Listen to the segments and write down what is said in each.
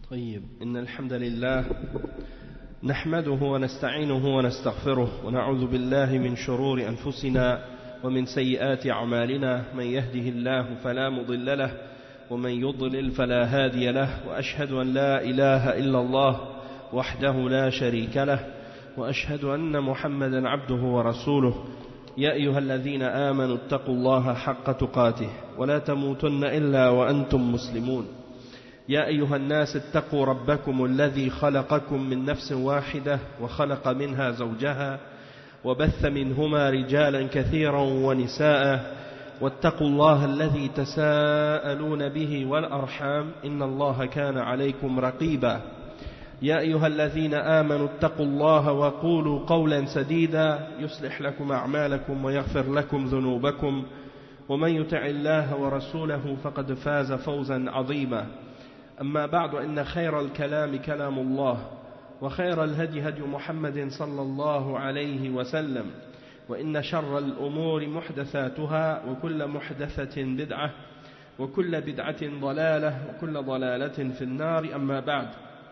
طيب إن الحمد لله نحمده ونستعينه ونستغفره ونعوذ بالله من شرور أنفسنا ومن سيئات أعمالنا من يهده الله فلا مضل له ومن يضلل فلا هادي له وأشهد أن لا إله إلا الله وحده لا شريك له وأشهد أن محمدا عبده ورسوله يا أيها الذين آمنوا اتقوا الله حق تقاته ولا تموتن إلا وأنتم مسلمون يا أيها الناس اتقوا ربكم الذي خلقكم من نفس واحدة وخلق منها زوجها وبث منهما رجالا كثيرا ونساء واتقوا الله الذي تساءلون به والأرحام إن الله كان عليكم رقيبا يا أيها الذين آمنوا اتقوا الله وقولوا قولا سديدا يصلح لكم أعمالكم ويغفر لكم ذنوبكم ومن يطع الله ورسوله فقد فاز فوزا عظيما أما بعد إن خير الكلام كلام الله وخير الهدي هدي محمد صلى الله عليه وسلم وإن شر الأمور محدثاتها وكل محدثة بدعة وكل بدعة ضلالة وكل ضلالة في النار أما بعد.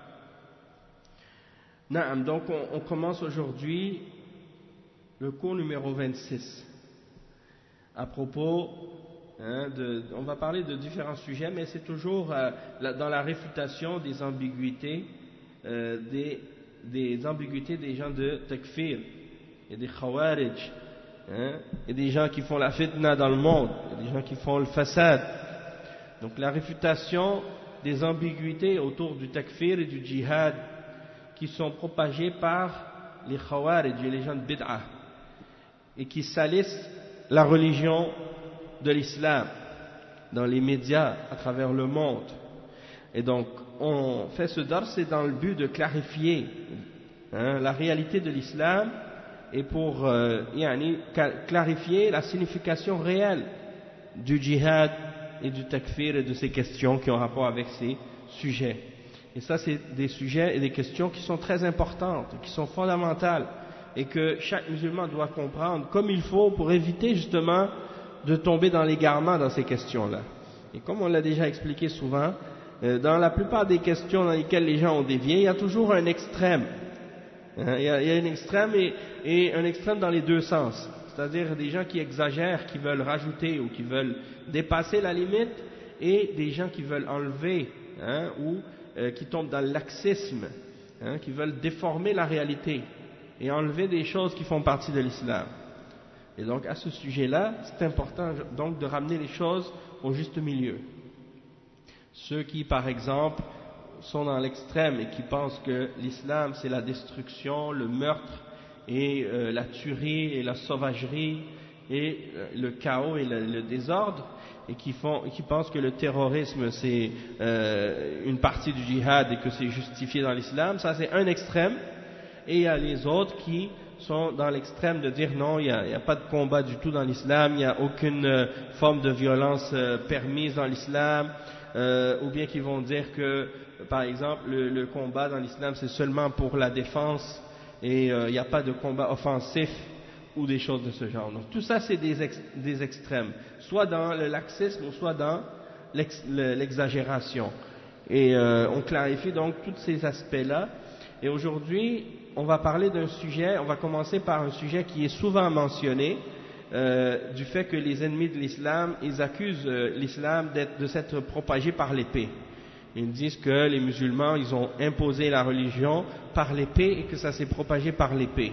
Naam, donc on commence aujourd'hui le cours numéro 26 à propos on va parler de différents sujets, mais c'est toujours dans la réfutation des ambiguïtés des ambiguïtés des gens de takfir et des khawarij, et des gens qui font la fitna dans le monde, et des gens qui font le fasad. Donc la réfutation des ambiguïtés autour du takfir et du djihad qui sont propagées par les khawarij et les gens de bid'ah et qui salissent la religion de l'islam dans les médias à travers le monde. Et donc on fait ce dars, c'est dans le but de clarifier la réalité de l'islam et pour clarifier la signification réelle du djihad et du takfir et de ces questions qui ont rapport avec ces sujets. Et ça, c'est des sujets et des questions qui sont très importantes, qui sont fondamentales et que chaque musulman doit comprendre comme il faut pour éviter justement de tomber dans l'égarement dans ces questions-là. Et comme on l'a déjà expliqué souvent, dans la plupart des questions dans lesquelles les gens ont dévié, il y a toujours un extrême. Il y a un extrême et un extrême dans les deux sens. C'est-à-dire des gens qui exagèrent, qui veulent rajouter ou qui veulent dépasser la limite, et des gens qui veulent enlever ou qui tombent dans le laxisme, qui veulent déformer la réalité et enlever des choses qui font partie de l'islam. Et donc à ce sujet-là, c'est important donc de ramener les choses au juste milieu. Ceux qui, par exemple, sont dans l'extrême et qui pensent que l'islam c'est la destruction, le meurtre et la tuerie et la sauvagerie et le chaos et le désordre, et qui pensent que le terrorisme c'est une partie du djihad et que c'est justifié dans l'islam, ça c'est un extrême. Et il y a les autres qui sont dans l'extrême de dire non, il n'y a pas de combat du tout dans l'islam, il n'y a aucune forme de violence permise dans l'islam, ou bien qui vont dire que par exemple le combat dans l'islam c'est seulement pour la défense et il n'y a pas de combat offensif ou des choses de ce genre. Donc tout ça c'est des extrêmes, soit dans le laxisme ou soit dans l'exagération. Et on clarifie donc tous ces aspects-là. Et aujourd'hui on va parler d'un sujet, on va commencer par un sujet qui est souvent mentionné, du fait que les ennemis de l'islam, ils accusent l'islam de s'être propagé par l'épée. Ils disent que les musulmans, ils ont imposé la religion par l'épée et que ça s'est propagé par l'épée.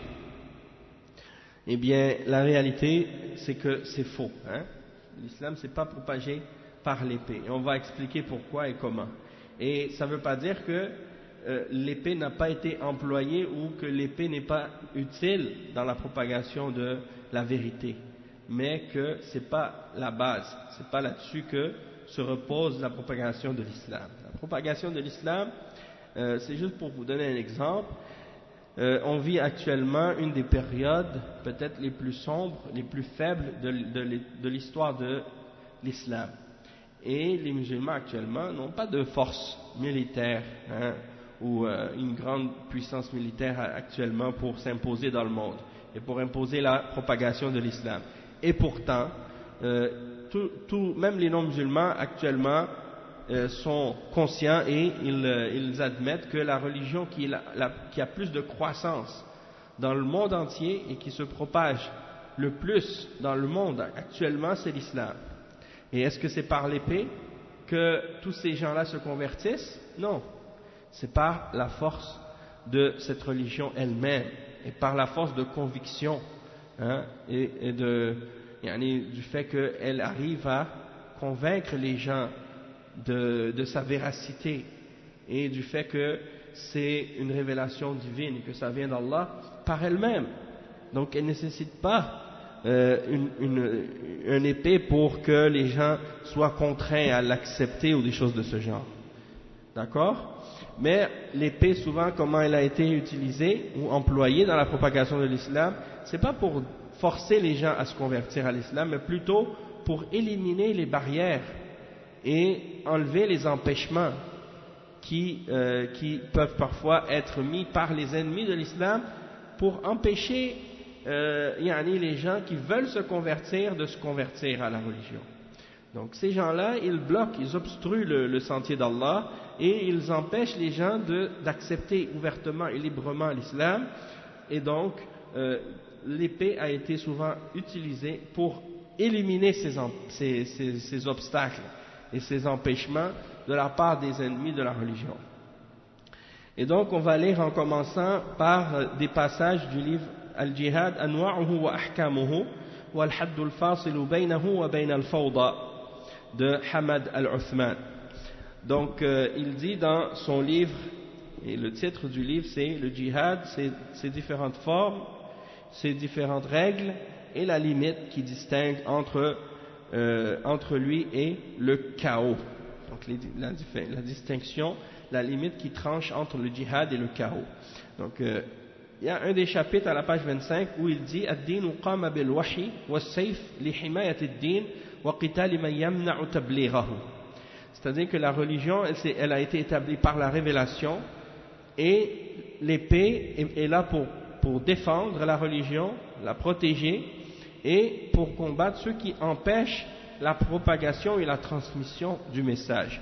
Eh bien, la réalité, c'est que c'est faux. L'islam ne s'est pas propagé par l'épée. Et on va expliquer pourquoi et comment. Et ça ne veut pas dire que l'épée n'a pas été employée ou que l'épée n'est pas utile dans la propagation de la vérité. Mais que ce n'est pas la base. Ce n'est pas là-dessus que se repose la propagation de l'islam. La propagation de l'islam, c'est juste pour vous donner un exemple. On vit actuellement une des périodes peut-être les plus sombres, les plus faibles de l'histoire de l'islam. Et les musulmans actuellement n'ont pas de force militaire ou une grande puissance militaire actuellement pour s'imposer dans le monde et pour imposer la propagation de l'islam. Et pourtant, même les non-musulmans actuellement sont conscients et ils admettent que la religion qui a plus de croissance dans le monde entier et qui se propage le plus dans le monde actuellement, c'est l'islam. Et est-ce que c'est par l'épée que tous ces gens-là se convertissent? Non, c'est par la force de cette religion elle-même et par la force de conviction, hein, et du fait qu'elle arrive à convaincre les gens de sa véracité et du fait que c'est une révélation divine, que ça vient d'Allah par elle-même. Donc elle ne nécessite pas une épée pour que les gens soient contraints à l'accepter ou des choses de ce genre. D'accord? Mais l'épée, souvent, comment elle a été utilisée ou employée dans la propagation de l'islam, c'est pas pour forcer les gens à se convertir à l'islam, mais plutôt pour éliminer les barrières et enlever les empêchements qui peuvent parfois être mis par les ennemis de l'islam pour empêcher les gens qui veulent se convertir de se convertir à la religion. Donc ces gens-là, ils bloquent, ils obstruent le sentier d'Allah et ils empêchent les gens d'accepter ouvertement et librement l'islam. Et donc l'épée a été souvent utilisée pour éliminer ces obstacles et ces empêchements de la part des ennemis de la religion. Et donc on va lire en commençant par des passages du livre Al-Jihad Anwa'uhu wa Ahkamuhu wa Al-Hadd al-Fasilu baynahu wa bayna al-Fawda de Hamad al-Uthman. Donc il dit dans son livre, et le titre du livre c'est le Jihad, ses différentes formes, ses différentes règles et la limite qui distingue entre lui et le chaos. Donc la distinction, la limite qui tranche entre le djihad et le chaos. Donc il y a un des chapitres à la page 25 où il dit Ad-din qama bil wahi was-sayf li himayati ad-din wa qital man yamna'u tablighahu. C'est-à-dire que la religion elle a été établie par la révélation et l'épée est là pour défendre la religion, la protéger et pour combattre ceux qui empêchent la propagation et la transmission du message.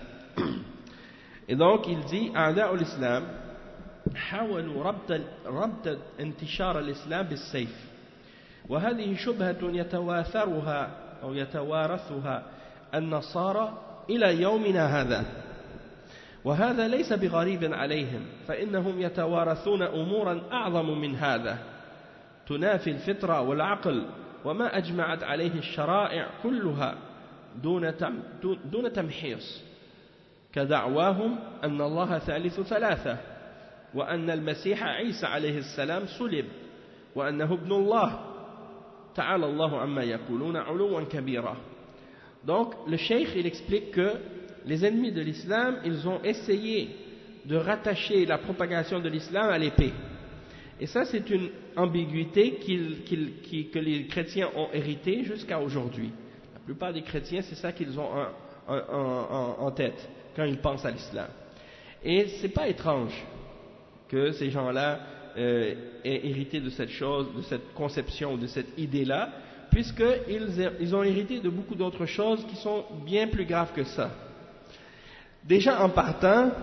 Et donc il dit أعداء الإسلام حاولوا ربط انتشار الإسلام بالسيف وهذه شبهة يتوارثها النصارى إلى يومنا هذا وهذا ليس بغريب عليهم فإنهم يتوارثون أمورا أعظم من هذا تنافي الفطرة والعقل وما أجمعت عليه الشرائع كلها دون تمحيص كدعواهم أن الله ثالث ثلاثة وأن المسيح عيسى عليه السلام صلب وأنه ابن الله تعالى الله عما يقولون علوا كبيرا. Donc le cheikh il explique que les ennemis de l'islam ils ont essayé de rattacher la propagation de l'islam à l'épée. Et ça, c'est une ambiguïté que les chrétiens ont héritée jusqu'à aujourd'hui. La plupart des chrétiens, c'est ça qu'ils ont en tête quand ils pensent à l'islam. Et c'est pas étrange que ces gens-là aient hérité de cette chose, de cette conception, de cette idée-là, puisqu'ils ont hérité de beaucoup d'autres choses qui sont bien plus graves que ça. Déjà en partant,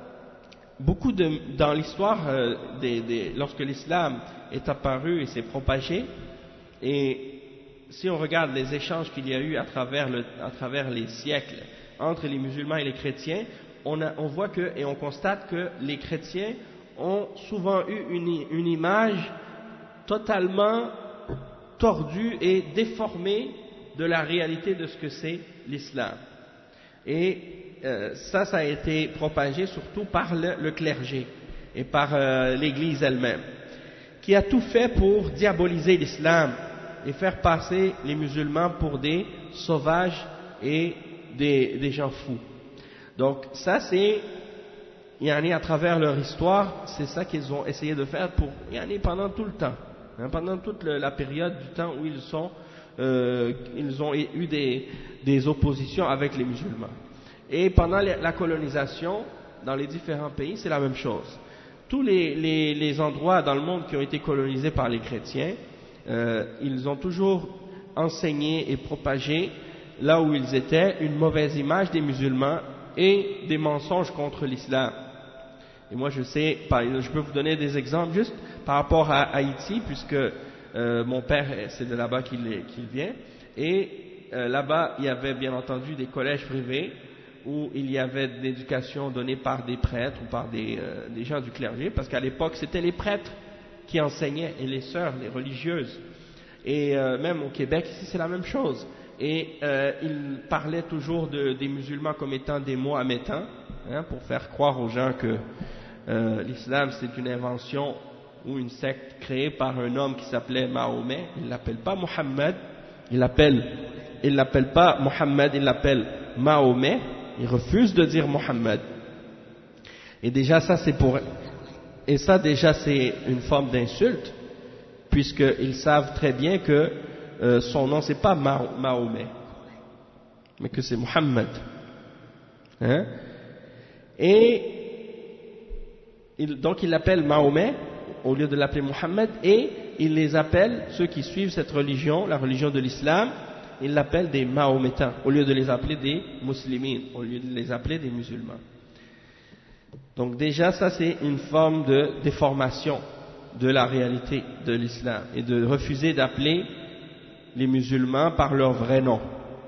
dans l'histoire lorsque l'islam est apparu et s'est propagé, et si on regarde les échanges qu'il y a eu à travers les siècles entre les musulmans et les chrétiens, on voit et on constate que les chrétiens ont souvent eu une image totalement tordue et déformée de la réalité de ce que c'est l'islam. Et ça a été propagé surtout par le clergé et par l'église elle-même, qui a tout fait pour diaboliser l'islam et faire passer les musulmans pour des sauvages et des gens fous. Donc ça c'est, à travers leur histoire, c'est ça qu'ils ont essayé de faire pendant tout le temps, pendant toute la période du temps où ils ont eu des oppositions avec les musulmans. Et pendant la colonisation, dans les différents pays, c'est la même chose. Tous les endroits dans le monde qui ont été colonisés par les chrétiens, ils ont toujours enseigné et propagé, là où ils étaient, une mauvaise image des musulmans et des mensonges contre l'islam. Et moi je sais, je peux vous donner des exemples juste par rapport à Haïti, puisque mon père, c'est de là-bas qu'il vient, et là-bas il y avait bien entendu des collèges privés où il y avait de l'éducation donnée par des prêtres ou par des gens du clergé, parce qu'à l'époque c'était les prêtres qui enseignaient, et les sœurs, les religieuses. Et même au Québec, ici c'est la même chose. Et il parlait toujours des musulmans comme étant des mohamédans, hein, pour faire croire aux gens que l'islam c'est une invention ou une secte créée par un homme qui s'appelait Mahomet. Il ne l'appelle pas Mohammed, il l'appelle pas Mohammed, il l'appelle Mahomet. Il refuse de dire Mohammed. Et déjà ça c'est une forme d'insulte, puisqu'ils savent très bien que son nom c'est pas Mahomet, mais que c'est Mohammed. Hein? Et donc il l'appelle Mahomet au lieu de l'appeler Mohammed, et il les appelle, ceux qui suivent cette religion, la religion de l'islam, il l'appelle des Mahométans au lieu de les appeler des musulmans, au lieu de les appeler des musulmans. Donc déjà ça c'est une forme de déformation de la réalité de l'islam, et de refuser d'appeler les musulmans par leur vrai nom.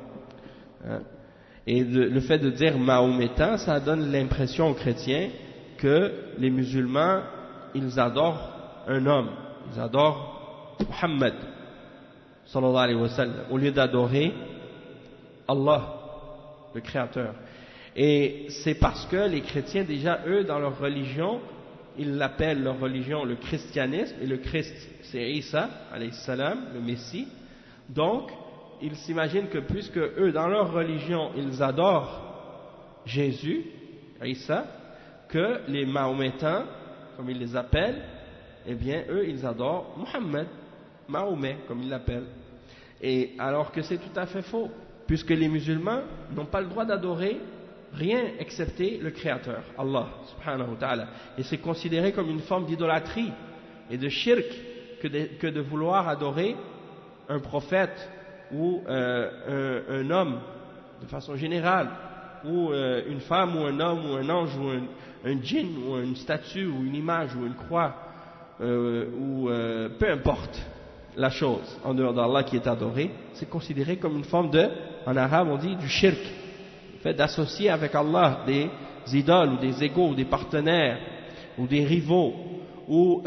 Et le fait de dire mahométan, ça donne l'impression aux chrétiens que les musulmans, ils adorent un homme, ils adorent Muhammad sallallahu alayhi wa sallam, au lieu d'adorer Allah, le Créateur. Et c'est parce que les chrétiens, déjà eux, dans leur religion, ils l'appellent leur religion le christianisme, et le Christ c'est Isa alayhi salam, le Messie. Donc ils s'imaginent que puisque eux dans leur religion ils adorent Jésus, Isa, que les Mahométans, comme ils les appellent, eh bien eux ils adorent Muhammad, Mahomet comme ils l'appellent. Et alors que c'est tout à fait faux, puisque les musulmans n'ont pas le droit d'adorer rien excepté le Créateur, Allah subhanahu wa ta'ala. Et c'est considéré comme une forme d'idolâtrie et de shirk que de vouloir adorer un prophète ou un homme de façon générale, ou une femme ou un homme ou un ange ou un djinn ou une statue ou une image ou une croix ou peu importe la chose en dehors d'Allah qui est adorée, c'est considéré comme une forme de, en arabe on dit du shirk, le fait d'associer avec Allah des idoles ou des égaux ou des partenaires ou des rivaux ou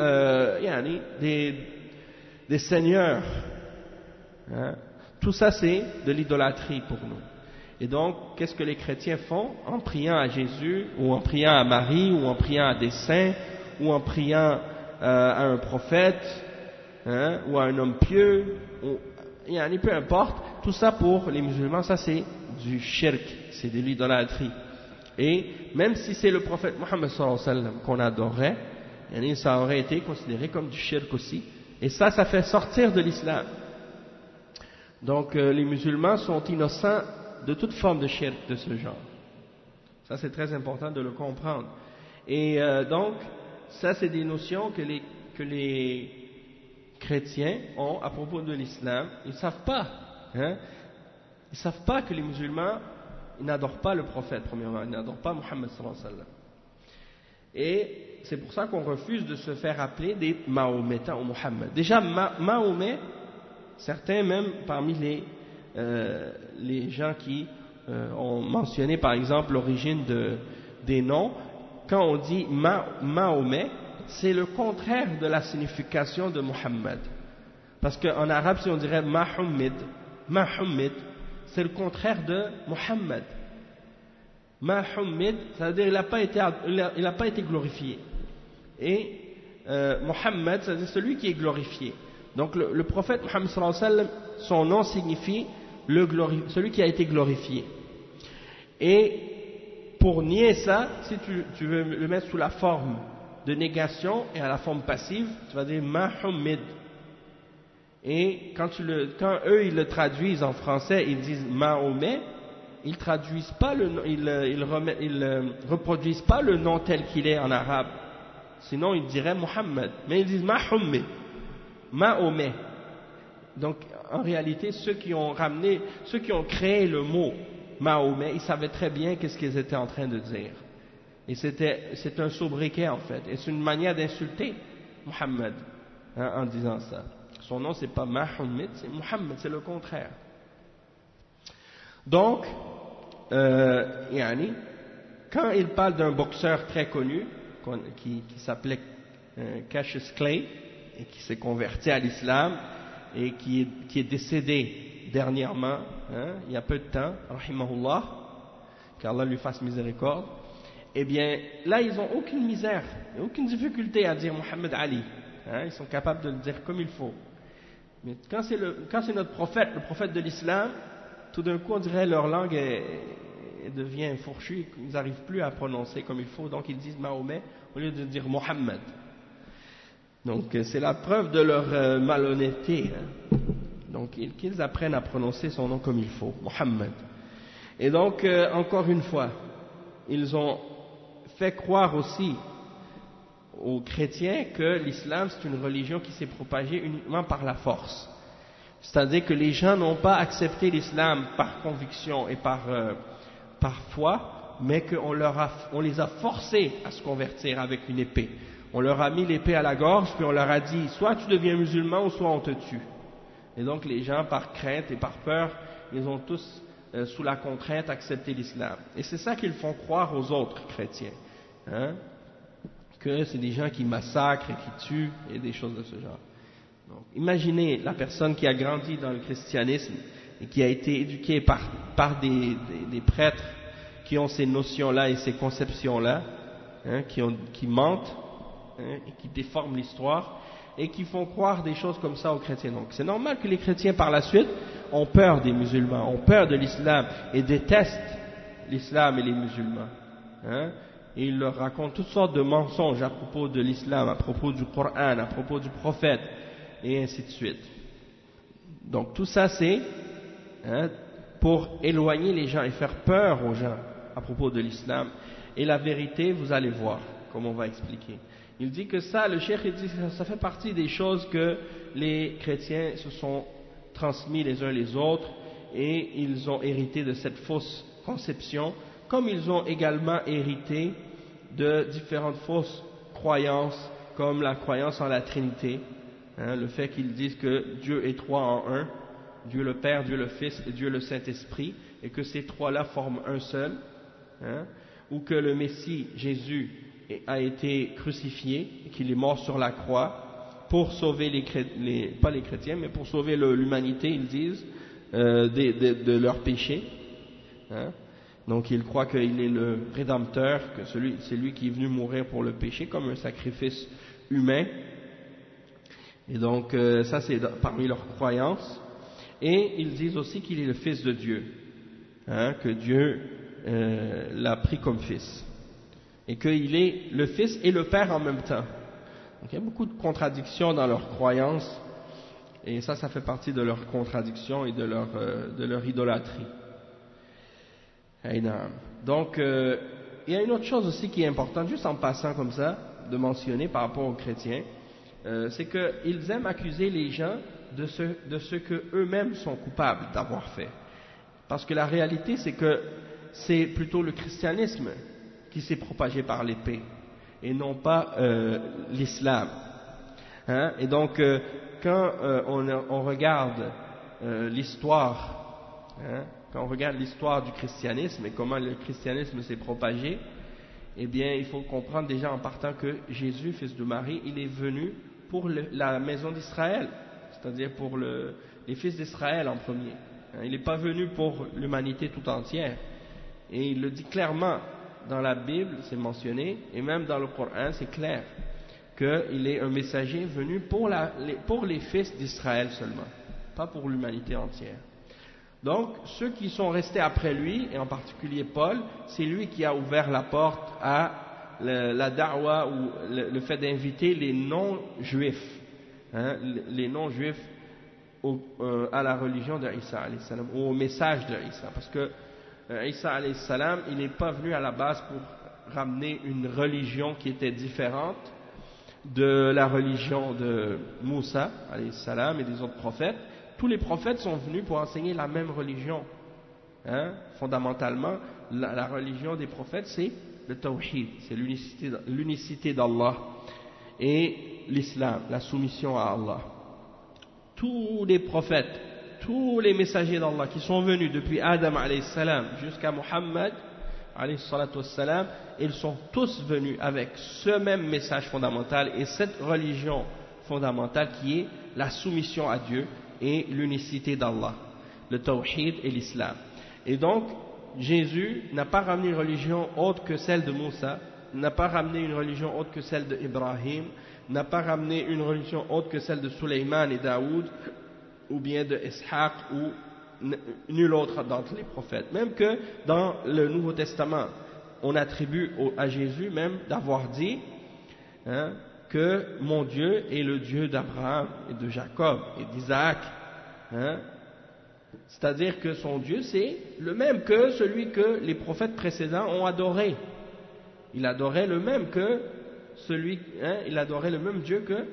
des seigneurs, hein. Tout ça c'est de l'idolâtrie pour nous. Et donc qu'est-ce que les chrétiens font en priant à Jésus ou en priant à Marie ou en priant à des saints ou en priant à un prophète, hein, ou à un homme pieux, peu importe, tout ça pour les musulmans ça c'est du shirk, c'est de l'idolâtrie. Et même si c'est le prophète Mohammed sallallahu alayhi wa sallam qu'on adorait, ça aurait été considéré comme du shirk aussi, et ça fait sortir de l'islam. Donc les musulmans sont innocents de toute forme de shirk de ce genre. Ça c'est très important de le comprendre. Et donc ça c'est des notions que les chrétiens ont à propos de l'islam. Ils ne savent pas, hein? Ils ne savent pas que les musulmans ils n'adorent pas le prophète premièrement, ils n'adorent pas Mohammed sallallahu alayhi wa sallam. Et c'est pour ça qu'on refuse de se faire appeler des Mahométans ou Mohammed. Déjà Mahomet, certains même parmi les gens qui ont mentionné par exemple l'origine des noms, quand on dit Mahomet, c'est le contraire de la signification de Muhammad. Parce qu'en arabe, si on dirait Mahomet, c'est le contraire de Muhammad. Mahomet, ça veut dire il n'a pas été glorifié. Et Muhammad, ça veut dire celui qui est glorifié. Donc le prophète Muhammad sallallahu alayhi wa sallam, son nom signifie celui qui a été glorifié. Et pour nier ça, si tu veux le mettre sous la forme de négation et à la forme passive, tu vas dire Mahomet. Et quand eux ils le traduisent en français, ils disent Mahomet, ils traduisent pas ils reproduisent pas le nom tel qu'il est en arabe. Sinon ils diraient Muhammad, mais ils disent Mahomet. Donc en réalité ceux qui ont créé le mot Mahomet, il savait très bien qu'est-ce qu'ils étaient en train de dire. Et c'est un sobriquet en fait, et c'est une manière d'insulter Muhammad en disant ça. Son nom c'est pas Mahomet, c'est Muhammad, c'est le contraire. Donc, quand il parle d'un boxeur très connu qui s'appelait Cassius Clay et qui s'est converti à l'islam et qui est décédé dernièrement, il y a peu de temps, rahimahullah, qu'Allah lui fasse miséricorde, eh bien là ils n'ont aucune misère, aucune difficulté à dire Muhammad Ali, ils sont capables de le dire comme il faut. Mais quand c'est notre prophète, le prophète de l'islam, tout d'un coup on dirait leur langue devient fourchue, ils n'arrivent plus à prononcer comme il faut, donc ils disent Mahomet au lieu de dire Mohammed. Donc c'est la preuve de leur malhonnêteté. Donc qu'ils apprennent à prononcer son nom comme il faut, Mohammed. Et donc encore une fois, ils ont fait croire aussi aux chrétiens que l'islam c'est une religion qui s'est propagée uniquement par la force. C'est-à-dire que les gens n'ont pas accepté l'islam par conviction et par foi, mais qu'on les a forcés à se convertir avec une épée. On leur a mis l'épée à la gorge, puis on leur a dit, soit tu deviens musulman, ou soit on te tue. Et donc les gens, par crainte et par peur, ils ont tous, sous la contrainte, accepté l'islam. Et c'est ça qu'ils font croire aux autres chrétiens. Que c'est des gens qui massacrent et qui tuent, et des choses de ce genre. Donc, imaginez la personne qui a grandi dans le christianisme et qui a été éduquée par des prêtres qui ont ces notions-là et ces conceptions-là, qui mentent, et qui déforment l'histoire et qui font croire des choses comme ça aux chrétiens. Donc c'est normal que les chrétiens par la suite ont peur des musulmans, ont peur de l'islam et détestent l'islam et les musulmans. Et ils leur racontent toutes sortes de mensonges à propos de l'islam, à propos du Coran, à propos du prophète, et ainsi de suite. Donc tout ça c'est pour éloigner les gens et faire peur aux gens à propos de l'islam. Et la vérité, vous allez voir, comme on va expliquer. Il dit que ça, le cheikh, il dit que ça fait partie des choses que les chrétiens se sont transmis les uns les autres et ils ont hérité de cette fausse conception, comme ils ont également hérité de différentes fausses croyances, comme la croyance en la Trinité, le fait qu'ils disent que Dieu est trois en un, Dieu le Père, Dieu le Fils et Dieu le Saint-Esprit, et que ces trois-là forment un seul, ou que le Messie, Jésus, a été crucifié, et qu'il est mort sur la croix pour sauver pas les chrétiens, mais pour sauver l'humanité, ils disent, de leurs péchés. Donc ils croient qu'il est le Rédempteur, que c'est lui qui est venu mourir pour le péché comme un sacrifice humain. Et donc ça c'est parmi leurs croyances. Et ils disent aussi qu'il est le Fils de Dieu, que Dieu l'a pris comme Fils. Et qu'il est le Fils et le Père en même temps. Donc il y a beaucoup de contradictions dans leurs croyances, et ça fait partie de leurs contradictions et de leur idolâtrie. Donc il y a une autre chose aussi qui est importante, juste en passant comme ça, de mentionner par rapport aux chrétiens, c'est qu'ils aiment accuser les gens de ce qu'eux-mêmes sont coupables d'avoir fait. Parce que la réalité c'est que c'est plutôt le christianisme qui s'est propagé par l'épée et non pas l'islam. Et donc quand on regarde l'histoire, quand on regarde l'histoire du christianisme et comment le christianisme s'est propagé, eh bien il faut comprendre déjà en partant que Jésus, fils de Marie, il est venu pour la maison d'Israël, c'est-à-dire pour les fils d'Israël en premier. Il n'est pas venu pour l'humanité tout entière. Et il le dit clairement dans la Bible, c'est mentionné, et même dans le Coran, c'est clair qu'il est un messager venu pour les fils d'Israël seulement, pas pour l'humanité entière. Donc, ceux qui sont restés après lui, et en particulier Paul, c'est lui qui a ouvert la porte à la da'wa, ou le fait d'inviter les non-juifs, les non-juifs à la religion d'Isa alayhi salam, ou au message d'Isa, parce que Isa alayhi salam, il n'est pas venu à la base pour ramener une religion qui était différente de la religion de Moussa alayhi salam et des autres prophètes. Tous les prophètes sont venus pour enseigner la même religion, fondamentalement, la religion des prophètes, c'est le tawhid, c'est l'unicité d'Allah et l'islam, la soumission à Allah. Tous les prophètes, tous les messagers d'Allah qui sont venus depuis Adam alayhi salam jusqu'à Muhammad alayhi salatu wassalam, ils sont tous venus avec ce même message fondamental et cette religion fondamentale qui est la soumission à Dieu et l'unicité d'Allah, le tawhid et l'islam. Et donc, Jésus n'a pas ramené une religion autre que celle de Moussa, n'a pas ramené une religion autre que celle d'Ibrahim, n'a pas ramené une religion autre que celle de Sulayman et Daoud, ou bien de Ishaq, ou nul autre d'entre les prophètes. Même que dans le Nouveau Testament, on attribue à Jésus même d'avoir dit que mon Dieu est le Dieu d'Abraham et de Jacob et d'Isaac. C'est-à-dire que son Dieu, c'est le même que celui que les prophètes précédents ont adoré. Il adorait le même que il adorait le même Dieu que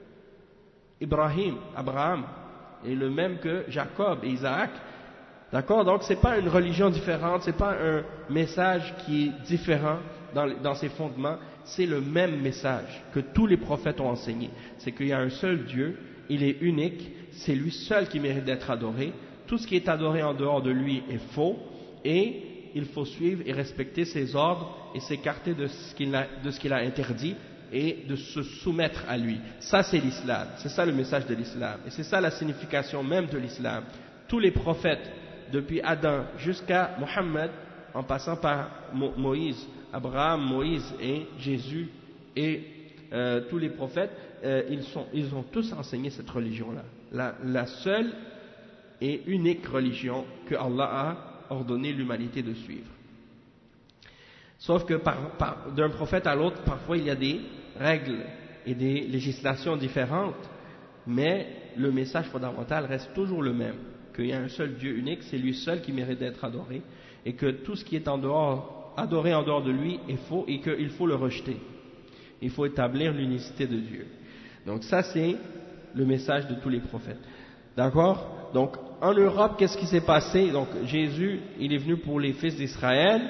Abraham, et le même que Jacob et Isaac. D'accord? Donc c'est pas une religion différente, c'est pas un message qui est différent dans ses fondements, c'est le même message que tous les prophètes ont enseigné. C'est qu'il y a un seul Dieu, il est unique, c'est lui seul qui mérite d'être adoré. Tout ce qui est adoré en dehors de lui est faux, et il faut suivre et respecter ses ordres et s'écarter de ce qu'il a interdit et de se soumettre à lui. Ça c'est l'islam, c'est ça le message de l'islam, et c'est ça la signification même de l'islam. Tous les prophètes, depuis Adam jusqu'à Mohammed, en passant par Moïse, Abraham, Moïse et Jésus, et tous les prophètes, ils ont tous enseigné cette religion-là, la seule et unique religion que Allah a ordonné l'humanité de suivre. Sauf que d'un prophète à l'autre, parfois il y a des règles et des législations différentes, mais le message fondamental reste toujours le même, qu'il y a un seul Dieu unique, c'est lui seul qui mérite d'être adoré, et que tout ce qui est adoré en dehors de lui est faux, et qu'il faut le rejeter. Il faut établir l'unicité de Dieu. Donc ça c'est le message de tous les prophètes. D'accord? Donc en Europe, qu'est-ce qui s'est passé? Donc Jésus, il est venu pour les fils d'Israël.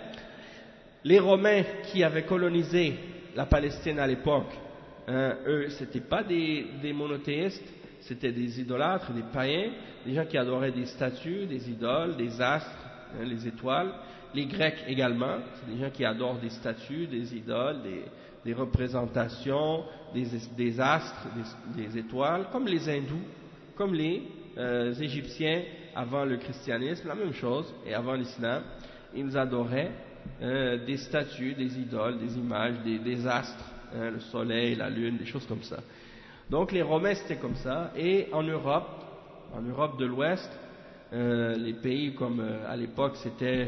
Les Romains qui avaient colonisé la Palestine à l'époque, eux, c'était pas des monothéistes, c'était des idolâtres, des païens, des gens qui adoraient des statues, des idoles, des astres, les étoiles. Les Grecs également, c'est des gens qui adorent des statues, des idoles, des représentations, des astres, des étoiles, comme les hindous, comme les Égyptiens avant le christianisme, la même chose, et avant l'islam, ils adoraient des statues, des idoles, des images, des astres, le soleil, la lune, des choses comme ça. Donc les Romains c'était comme ça, et en Europe de l'Ouest, les pays comme à l'époque c'était,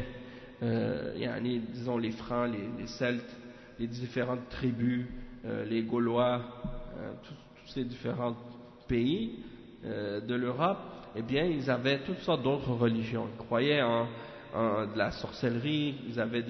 disons les Francs, les Celtes, les différentes tribus, les Gaulois, tous ces différents pays de l'Europe, eh bien ils avaient toutes sortes d'autres religions. Ils croyaient en de la sorcellerie, ils avaient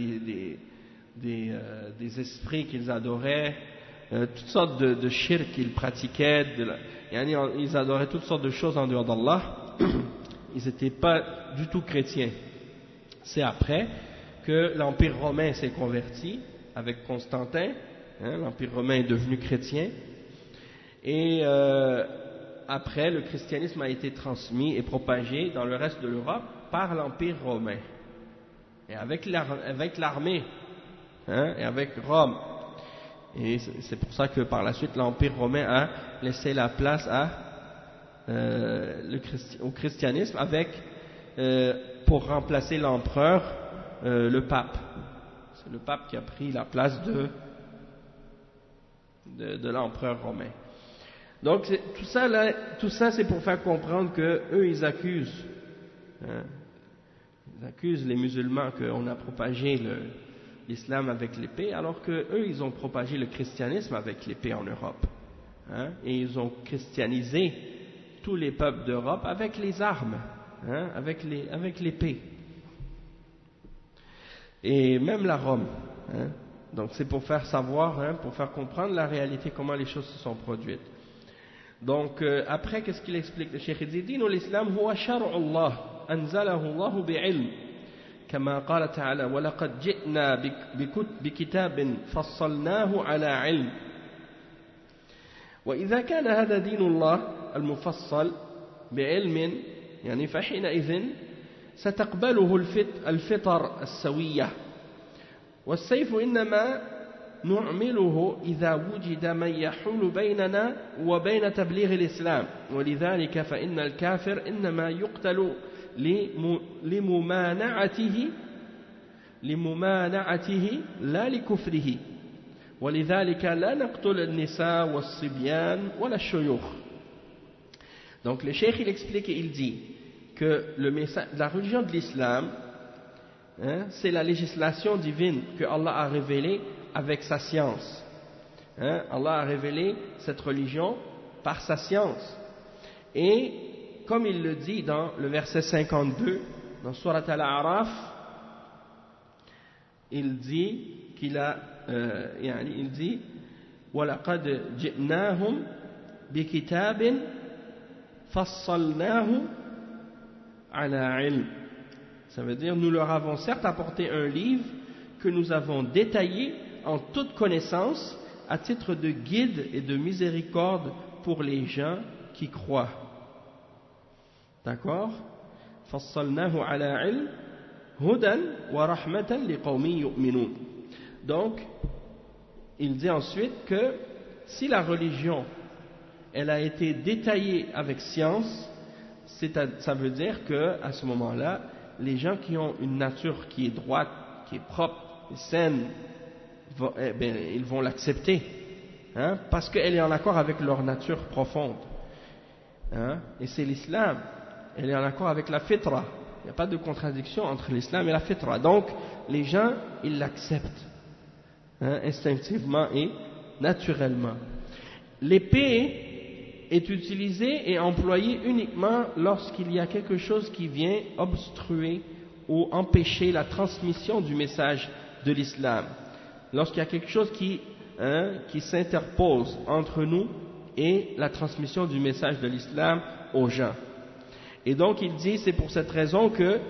des esprits qu'ils adoraient, toutes sortes de shirk qu'ils pratiquaient, ils adoraient toutes sortes de choses en dehors d'Allah. Ils n'étaient pas du tout chrétiens. C'est après que l'Empire romain s'est converti avec Constantin, l'Empire romain est devenu chrétien, et après le christianisme a été transmis et propagé dans le reste de l'Europe par l'Empire romain, et avec l'armée, et avec Rome. Et c'est pour ça que par la suite l'Empire romain a laissé la place au christianisme, pour remplacer l'empereur, le pape. C'est le pape qui a pris la place de l'empereur romain. Donc tout ça c'est pour faire comprendre que eux ils accusent les musulmans qu'on a propagé l'islam avec l'épée, alors que eux ils ont propagé le christianisme avec l'épée en Europe, et ils ont christianisé tous les peuples d'Europe avec les armes, avec l'épée, et même la Rome. Donc c'est pour faire savoir, pour faire comprendre la réalité, comment les choses se sont produites. Donc après, qu'est-ce qu'il explique? Le Cheikh dit, Din l'Islam huwa shar'ullah, أنزله الله بعلم كما قال تعالى ولقد جئنا بكتاب فصلناه على علم وإذا كان هذا دين الله المفصل بعلم يعني فحينئذ ستقبله الفطر السوية والسيف إنما نعمله إذا وجد من يحول بيننا وبين تبليغ الإسلام ولذلك فإن الكافر إنما يقتل لممانعته لا لكفره ولذلك لا نقتل النساء والصبيان ولا الشيوخ. Donc le cheikh il explique et il dit que la religion de l'islam c'est la législation divine que Allah a révélée avec sa science. Allah a révélé cette religion par sa science. Et comme il le dit dans le verset 52, dans Surat Al-A'raf, il dit qu'il a, il dit, وَلَقَدْ جِئْنَاهُمْ بِكِتَابٍ فَصَّلْنَاهُ عَلَى عِلْمٍ. Ça veut dire, nous leur avons certes apporté un livre que nous avons détaillé en toute connaissance à titre de guide et de miséricorde pour les gens qui croient. D'accord? فَصَّلْنَاهُ عَلَى عِلْمٍ هُدًى وَرَحْمَةً لِقَوْمٍ يُؤْمِنُونَ. Donc, il dit ensuite que si la religion elle a été détaillée avec science, ça veut dire qu'à ce moment-là, les gens qui ont une nature qui est droite, qui est propre, saine, ils vont l'accepter, parce qu'elle est en accord avec leur nature profonde. Et c'est l'islam, elle est en accord avec la fitra. Il n'y a pas de contradiction entre l'islam et la fitra. Donc, les gens, ils l'acceptent, instinctivement et naturellement. L'épée est utilisée et employée uniquement lorsqu'il y a quelque chose qui vient obstruer ou empêcher la transmission du message de l'islam. Lorsqu'il y a quelque chose qui s'interpose entre nous et la transmission du message de l'islam aux gens. Et donc il dit, c'est pour cette raison que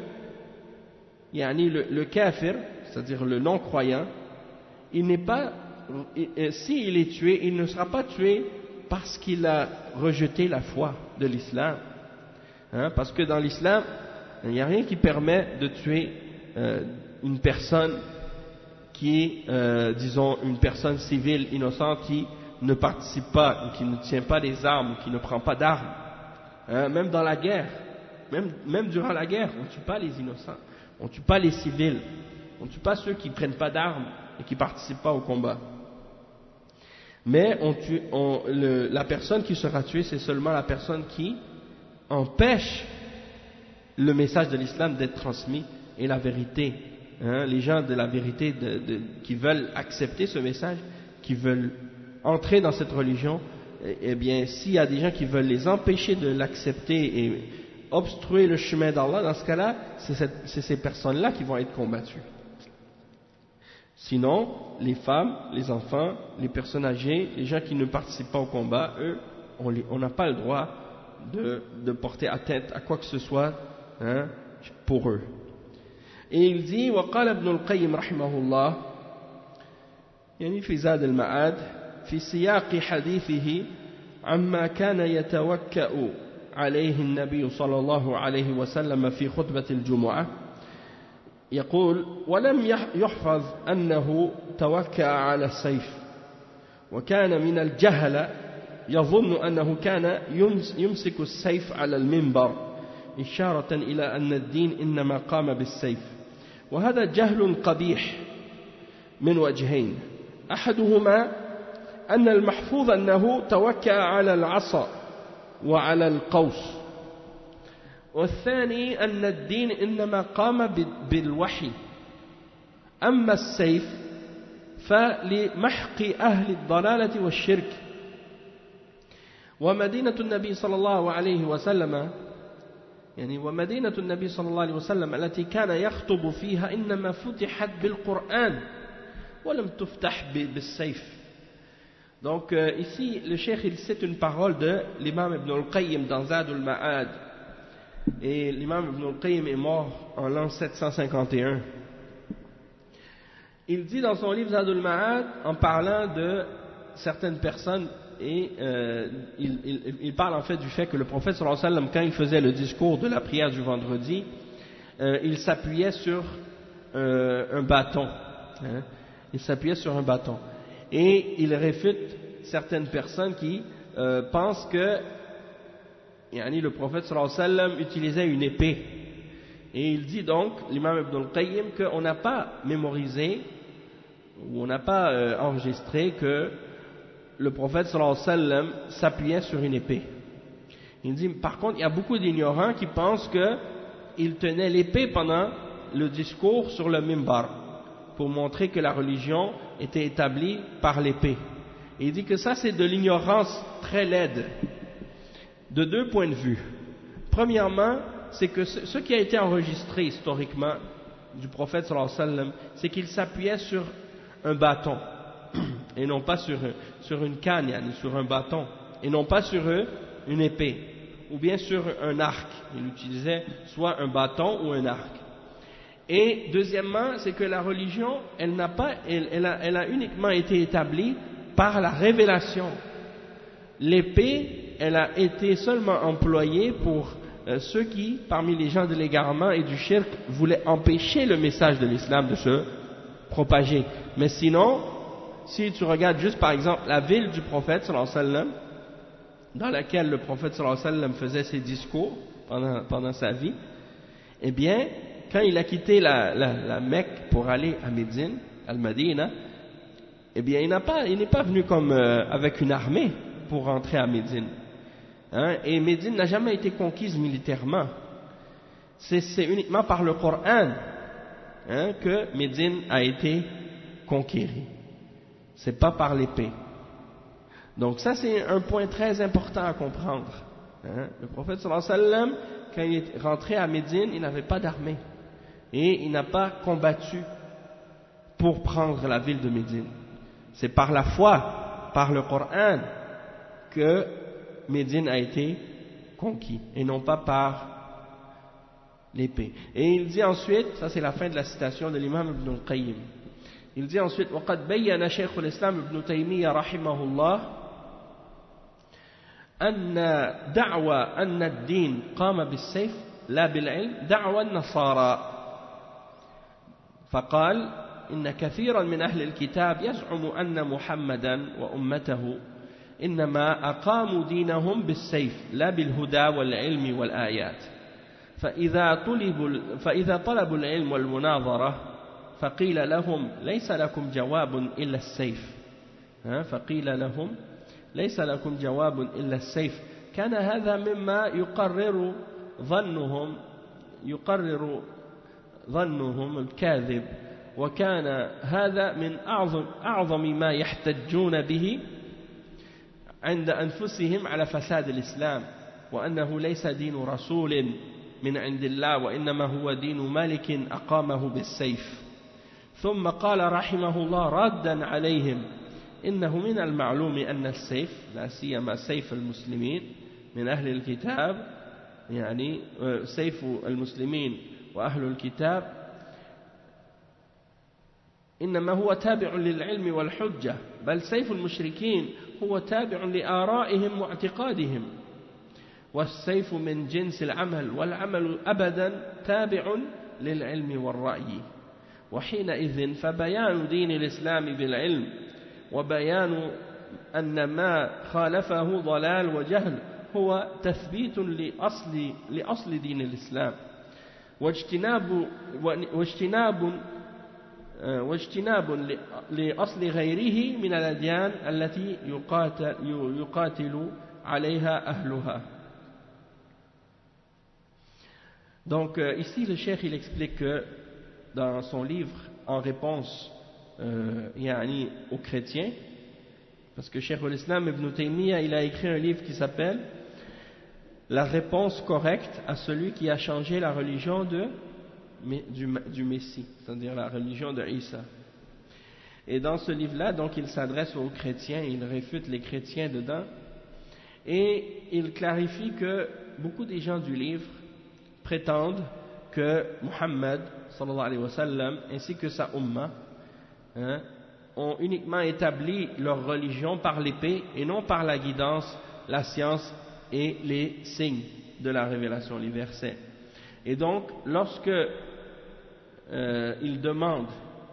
le kafir, c'est-à-dire le non-croyant, il n'est pas, s'il est tué, il ne sera pas tué parce qu'il a rejeté la foi de l'islam. Parce que dans l'islam, il n'y a rien qui permet de tuer une personne qui est, disons, une personne civile innocente qui ne participe pas, qui ne tient pas des armes, qui ne prend pas d'armes. Même dans la guerre, même durant la guerre, on ne tue pas les innocents, on ne tue pas les civils, on ne tue pas ceux qui ne prennent pas d'armes et qui ne participent pas au combat. Mais la personne qui sera tuée, c'est seulement la personne qui empêche le message de l'islam d'être transmis et la vérité. Les gens de la vérité qui veulent accepter ce message, qui veulent entrer dans cette religion, eh bien, s'il y a des gens qui veulent les empêcher de l'accepter et obstruer le chemin d'Allah, dans ce cas-là, c'est ces personnes-là qui vont être combattues. Sinon, les femmes, les enfants, les personnes âgées, les gens qui ne participent pas au combat, eux, on n'a pas le droit de porter atteinte à quoi que ce soit pour eux. Et il dit, وقال ابن القيم رحمه الله يعني في زاد المعاد في سياق حديثه عما كان يتوكأ عليه النبي صلى الله عليه وسلم في خطبة الجمعة يقول ولم يحفظ أنه توكأ على السيف وكان من الجهل يظن أنه كان يمسك السيف على المنبر إشارة إلى أن الدين إنما قام بالسيف وهذا جهل قبيح من وجهين أحدهما أن المحفوظ أنه توكأ على العصا وعلى القوس والثاني أن الدين إنما قام بالوحي أما السيف فلمحق أهل الضلالة والشرك ومدينة النبي صلى الله عليه وسلم ومدينة النبي صلى الله عليه وسلم التي كان يخطب فيها إنما فتحت بالقرآن ولم تفتح بالسيف. Donc ici le cheikh il cite une parole de l'imam Ibn al-Qayyim dans Zad al-Ma'ad Et l'imam Ibn al-Qayyim est mort en l'an 751. Il dit dans son livre Zadul Ma'ad, en parlant de certaines personnes, et il parle en fait du fait que le prophète sallallahu alayhi wa sallam, quand il faisait le discours de la prière du vendredi, il s'appuyait sur un bâton. Il s'appuyait sur un bâton. Et il réfute certaines personnes qui pensent que le prophète sallallahu alayhi wa sallam utilisait une épée. Et il dit donc, l'imam Ibn al-Qayyim, qu'on n'a pas mémorisé ou on n'a pas enregistré que le prophète sallallahu alayhi wa sallam s'appuyait sur une épée. Il dit, par contre, il y a beaucoup d'ignorants qui pensent qu'il tenait l'épée pendant le discours sur le mimbar, pour montrer que la religion était établie par l'épée. Et il dit que ça, c'est de l'ignorance très laide, de deux points de vue. Premièrement, c'est que ce qui a été enregistré historiquement du prophète sallallahu alayhi wa sallam, c'est qu'il s'appuyait sur un bâton, et non pas sur une canne, sur un bâton, et non pas sur une épée, ou bien sur un arc. Il utilisait soit un bâton ou un arc. Et deuxièmement, c'est que la religion, elle a uniquement été établie par la révélation. L'épée, elle a été seulement employée pour ceux qui, parmi les gens de l'égarement et du shirk, voulaient empêcher le message de l'islam de se propager. Mais sinon, si tu regardes juste par exemple la ville du prophète sallallahu alayhi wa sallam, dans laquelle le prophète sallallahu alayhi wa sallam faisait ses discours pendant sa vie, eh bien, quand il a quitté la Mecque pour aller à Médine, al-Madina, eh bien, il n'est pas venu comme avec une armée pour rentrer à Médine. Et Médine n'a jamais été conquise militairement. C'est uniquement par le Coran que Médine a été conquérie. C'est pas par l'épée. Donc ça, c'est un point très important à comprendre. Le prophète sallallahu alayhi wa sallam, quand il est rentré à Médine, il n'avait pas d'armée. Et il n'a pas combattu pour prendre la ville de Médine. C'est par la foi, par le Coran, que Médine a été conquis, et non pas par l'épée. Et il dit ensuite, ça c'est la fin de la citation de l'imam Ibn al-Qayyim, il dit ensuite, وَقَدْ بَيَّنَ شَيْخُ الإسلام ابن تيمية رحمه الله أن دعوى أن الدين قام بالسيف لا بالعلم دعوى النصارى، فقال إن كثيرا من أهل الكتاب يزعم أن محمدا وأمته إنما أقاموا دينهم بالسيف لا بالهدى والعلم والآيات، فإذا طلبوا العلم والمناظرة فقيل لهم ليس لكم جواب إلا السيف، فقيل لهم ليس لكم جواب إلا السيف، كان هذا مما يقرر ظنهم الكاذب، وكان هذا من أعظم ما يحتجون به عند أنفسهم على فساد الإسلام، وأنه ليس دين رسول من عند الله وإنما هو دين ملك أقامه بالسيف. ثم قال رحمه الله ردا عليهم إنه من المعلوم أن السيف، لا سيما سيف المسلمين من أهل الكتاب، يعني سيف المسلمين وأهل الكتاب إنما هو تابع للعلم والحجة، بل سيف المشركين هو تابع لآرائهم واعتقادهم، والسيف من جنس العمل، والعمل أبدا تابع للعلم والرأي، وحينئذ فبيان دين الإسلام بالعلم وبيان أن ما خالفه ضلال وجهل هو تثبيت لأصل دين الإسلام واجتناب لأصل غيره من الأديان التي يقاتل عليها أهلها. Donc ici le cheikh il explique que dans son livre en réponse aux chrétiens, parce que Cheikh al-Islam Ibn Taymiyyah il a écrit un livre qui s'appelle La réponse correcte à celui qui a changé la religion du Messie, c'est-à-dire la religion de Isa. Et dans ce livre-là, donc il s'adresse aux chrétiens, il réfute les chrétiens dedans, et il clarifie que beaucoup des gens du livre prétendent que Muhammad sallallahu alayhi wa sallam ainsi que sa umma ont uniquement établi leur religion par l'épée et non par la guidance, la science et les signes de la révélation, les versets. Et donc, lorsque ils demandent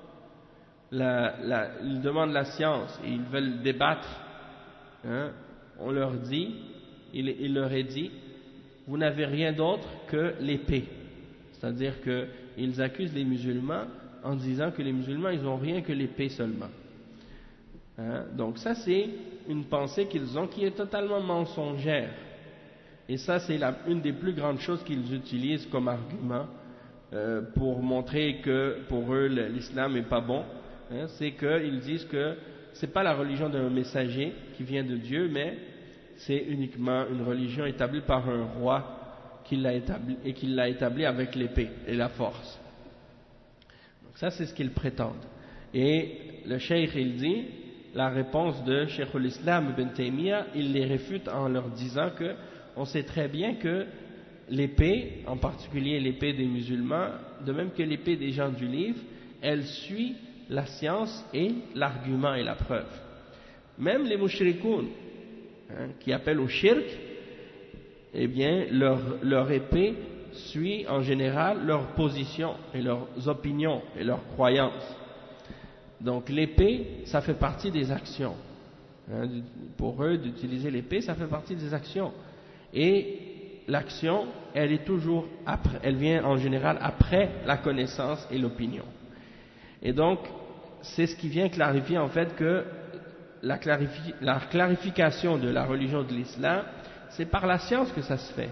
la science et ils veulent débattre, on leur dit, il leur est dit, vous n'avez rien d'autre que l'épée. C'est-à-dire qu'ils accusent les musulmans en disant que les musulmans, ils n'ont rien que l'épée seulement. Donc ça, c'est une pensée qu'ils ont qui est totalement mensongère. Et ça, c'est une des plus grandes choses qu'ils utilisent comme argument pour montrer que pour eux, l'islam n'est pas bon. C'est qu'ils disent que ce n'est pas la religion d'un messager qui vient de Dieu, mais c'est uniquement une religion établie par un roi qui l'a établie, et qui l'a établie avec l'épée et la force. Donc ça, c'est ce qu'ils prétendent. Et le cheikh, il dit, la réponse de Cheikh al-Islam ibn Taymiyyah, il les réfute en leur disant que on sait très bien que l'épée, en particulier l'épée des musulmans, de même que l'épée des gens du livre, elle suit la science et l'argument et la preuve. Même les mushrikoun, qui appellent au shirk, eh bien, leur épée suit en général leur position et leurs opinions et leurs croyances. Donc l'épée, ça fait partie des actions. Pour eux, d'utiliser l'épée, ça fait partie des actions. Et l'action, elle est toujours après, elle vient en général après la connaissance et l'opinion. Et donc, c'est ce qui vient clarifier en fait que la clarification de la religion de l'islam, c'est par la science que ça se fait.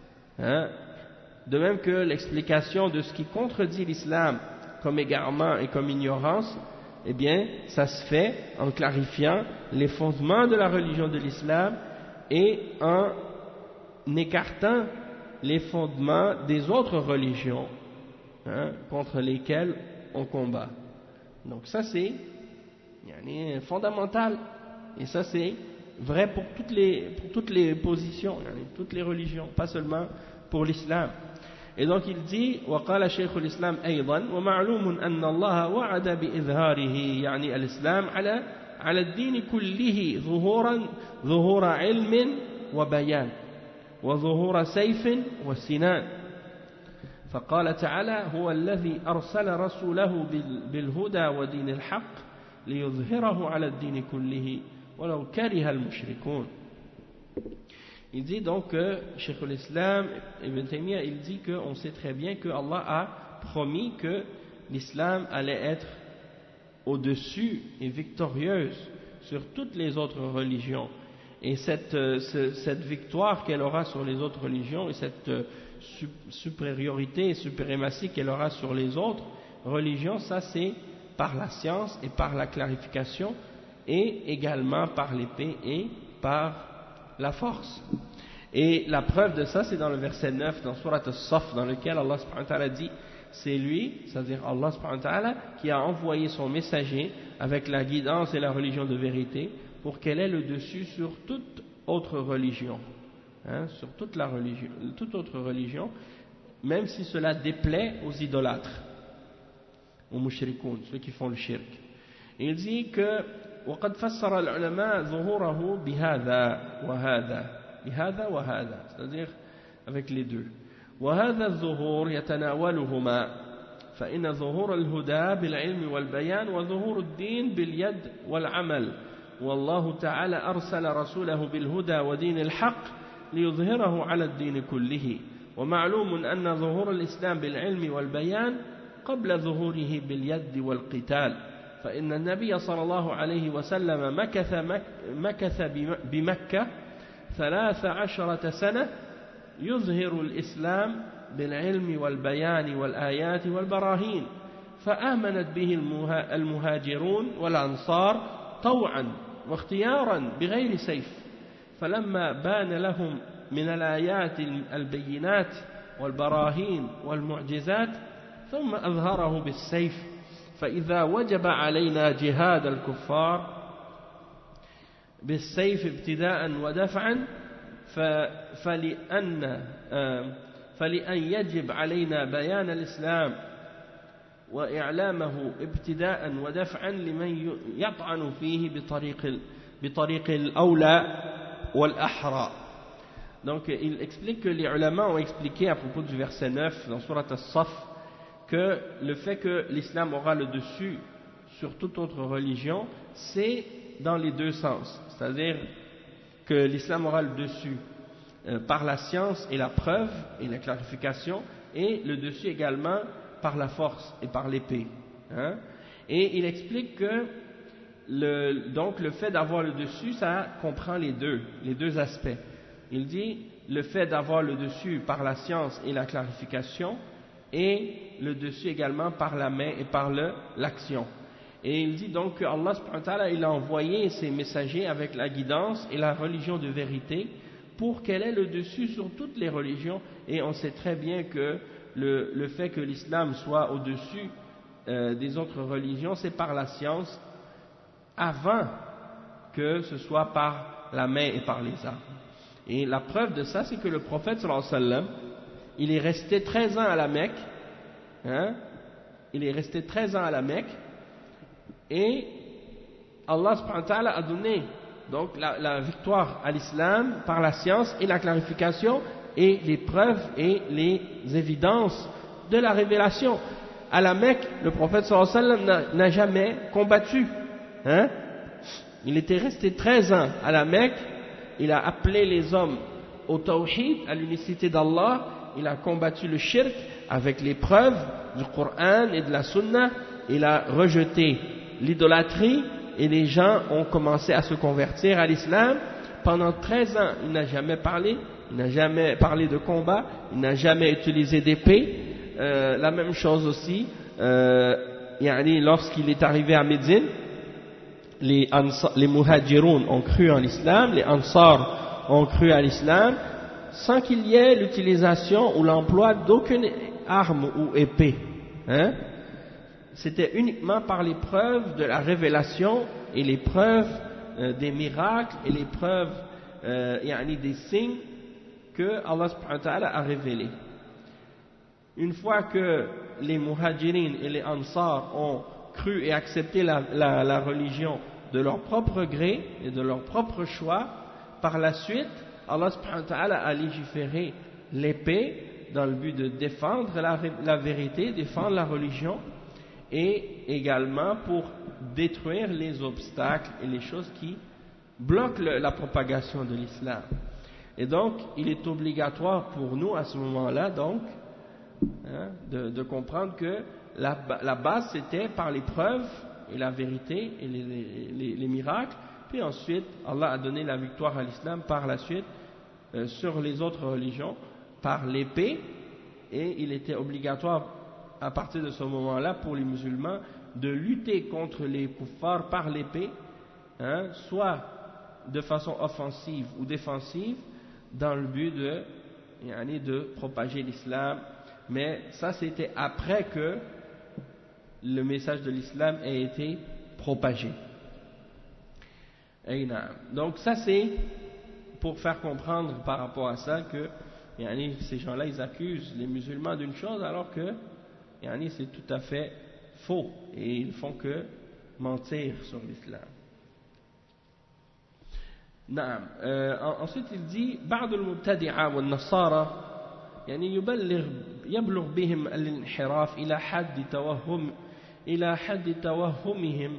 De même que l'explication de ce qui contredit l'islam comme égarement et comme ignorance, eh bien, ça se fait en clarifiant les fondements de la religion de l'islam et en écartant les fondements des autres religions contre lesquelles on combat. Donc ça c'est fondamental, et ça c'est vrai pour toutes les positions, toutes les religions, pas seulement pour l'islam. Et donc il dit وقال شيخ الإسلام أيضا ومعلوم أن الله وعد بإظهاره يعني الإسلام على الدين كله ظهور علم وبيان وظهور سيف وسنان فقال تعالى هو الذي أرسل رسوله بالهدى ودين الحق ليظهره على الدين كله ولو كره المشركون. Il dit donc que Cheikh al-Islam Ibn Taymiyyah, il dit qu'on sait très bien que Allah a promis que l'islam allait être au-dessus et victorieuse sur toutes les autres religions. Et cette victoire qu'elle aura sur les autres religions et cette supériorité et suprématie qu'elle aura sur les autres religions, ça c'est par la science et par la clarification et également par l'épée et par la force. Et la preuve de ça, c'est dans le verset 9 dans Surat As-Saff, dans lequel Allah subhanahu wa ta'ala dit, c'est lui, c'est-à-dire Allah subhanahu wa ta'ala, qui a envoyé son messager avec la guidance et la religion de vérité pour qu'elle ait le dessus sur toute autre religion, sur toute autre religion, même si cela déplaît aux idolâtres, aux mushrikoun, ceux qui font le shirk. Et il dit que وقد فسر العلماء ظهوره بهذا وهذا, c'est-à-dire avec les deux. وهذا الظهور يتناولهما فإن ظهور الهدى بالعلم والبيان وظهور الدين باليد والعمل والله تعالى أرسل رسوله بالهدى ودين الحق ليظهره على الدين كله ومعلوم أن ظهور الإسلام بالعلم والبيان قبل ظهوره باليد والقتال فإن النبي صلى الله عليه وسلم مكث بمكة 13 سنة يظهر الإسلام بالعلم والبيان والآيات والبراهين فآمنت به المهاجرون والأنصار طوعا واختيارا بغير سيف فلما بان لهم من الآيات البينات والبراهين والمعجزات ثم أظهره بالسيف فإذا وجب علينا جهاد الكفار بالسيف ابتداء ودفعا فلأن يجب علينا بيان الإسلام وإعلامه ابتداء ودفعا لمن يطعن فيه بطريق الأولى والأحرى. Donc il explique que les ulama ont expliqué à propos du verset 9 dans Surat As-Saff que le fait que l'islam aura le dessus sur toute autre religion, c'est dans les deux sens. C'est-à-dire que l'islam aura le dessus par la science et la preuve et la clarification, et le dessus également par la force et par l'épée. Hein? Et il explique que donc le fait d'avoir le dessus, ça comprend les deux aspects. Il dit le fait d'avoir le dessus par la science et la clarification, et le dessus également par la main et par l'action. Et il dit donc que Allah subhanahu wa ta'ala, il a envoyé ses messagers avec la guidance et la religion de vérité pour qu'elle ait le dessus sur toutes les religions. Et on sait très bien que le fait que l'islam soit au-dessus des autres religions, c'est par la science, avant que ce soit par la main et par les armes. Et la preuve de ça, c'est que le prophète sallallahu alayhi wa sallam, il est resté 13 ans à la Mecque, hein? Il est resté 13 ans à la Mecque, et Allah subhanahu wa ta'ala a donné donc la victoire à l'islam par la science et la clarification et les preuves et les évidences de la révélation. À la Mecque, le prophète sallallahu alayhi wa sallam n'a jamais combattu, hein? Il était resté 13 ans à la Mecque, il a appelé les hommes au tawhid, à l'unicité d'Allah, il a combattu le shirk avec les preuves du Coran et de la Sunna, il a rejeté l'idolâtrie et les gens ont commencé à se convertir à l'islam. Pendant 13 ans, il n'a jamais parlé de combat, il n'a jamais utilisé d'épée. La même chose aussi, lorsqu'il est arrivé à Médine, les muhajiroun ont cru en l'islam, les ansar ont cru à l'islam, sans qu'il y ait l'utilisation ou l'emploi d'aucune arme ou épée. Hein? C'était uniquement par les preuves de la révélation et les preuves des miracles et les preuves des signes que Allah subhanahu wa ta'ala a révélés. Une fois que les muhajirin et les ansar ont cru et accepté la religion de leur propre gré et de leur propre choix, par la suite Allah subhanahu wa ta'ala a légiféré l'épée dans le but de défendre la vérité, défendre la religion, et également pour détruire les obstacles et les choses qui bloquent la propagation de l'islam. Et donc il est obligatoire pour nous à ce moment-là donc de comprendre que la base c'était par les preuves et la vérité et les miracles, puis ensuite Allah a donné la victoire à l'islam par la suite sur les autres religions par l'épée, et il était obligatoire à partir de ce moment-là pour les musulmans de lutter contre les kuffars par l'épée, soit de façon offensive ou défensive, dans le but de propager l'islam. Mais ça c'était après que le message de l'islam ait été propagé. Donc ça c'est pour faire comprendre par rapport à ça que ces gens-là ils accusent les musulmans d'une chose alors que c'est tout à fait faux et ils font que mentir sur l'islam. Ensuite il dit بعض المبتدعة والنصارى يبلغ بهم الانحراف إلى حد توهمهم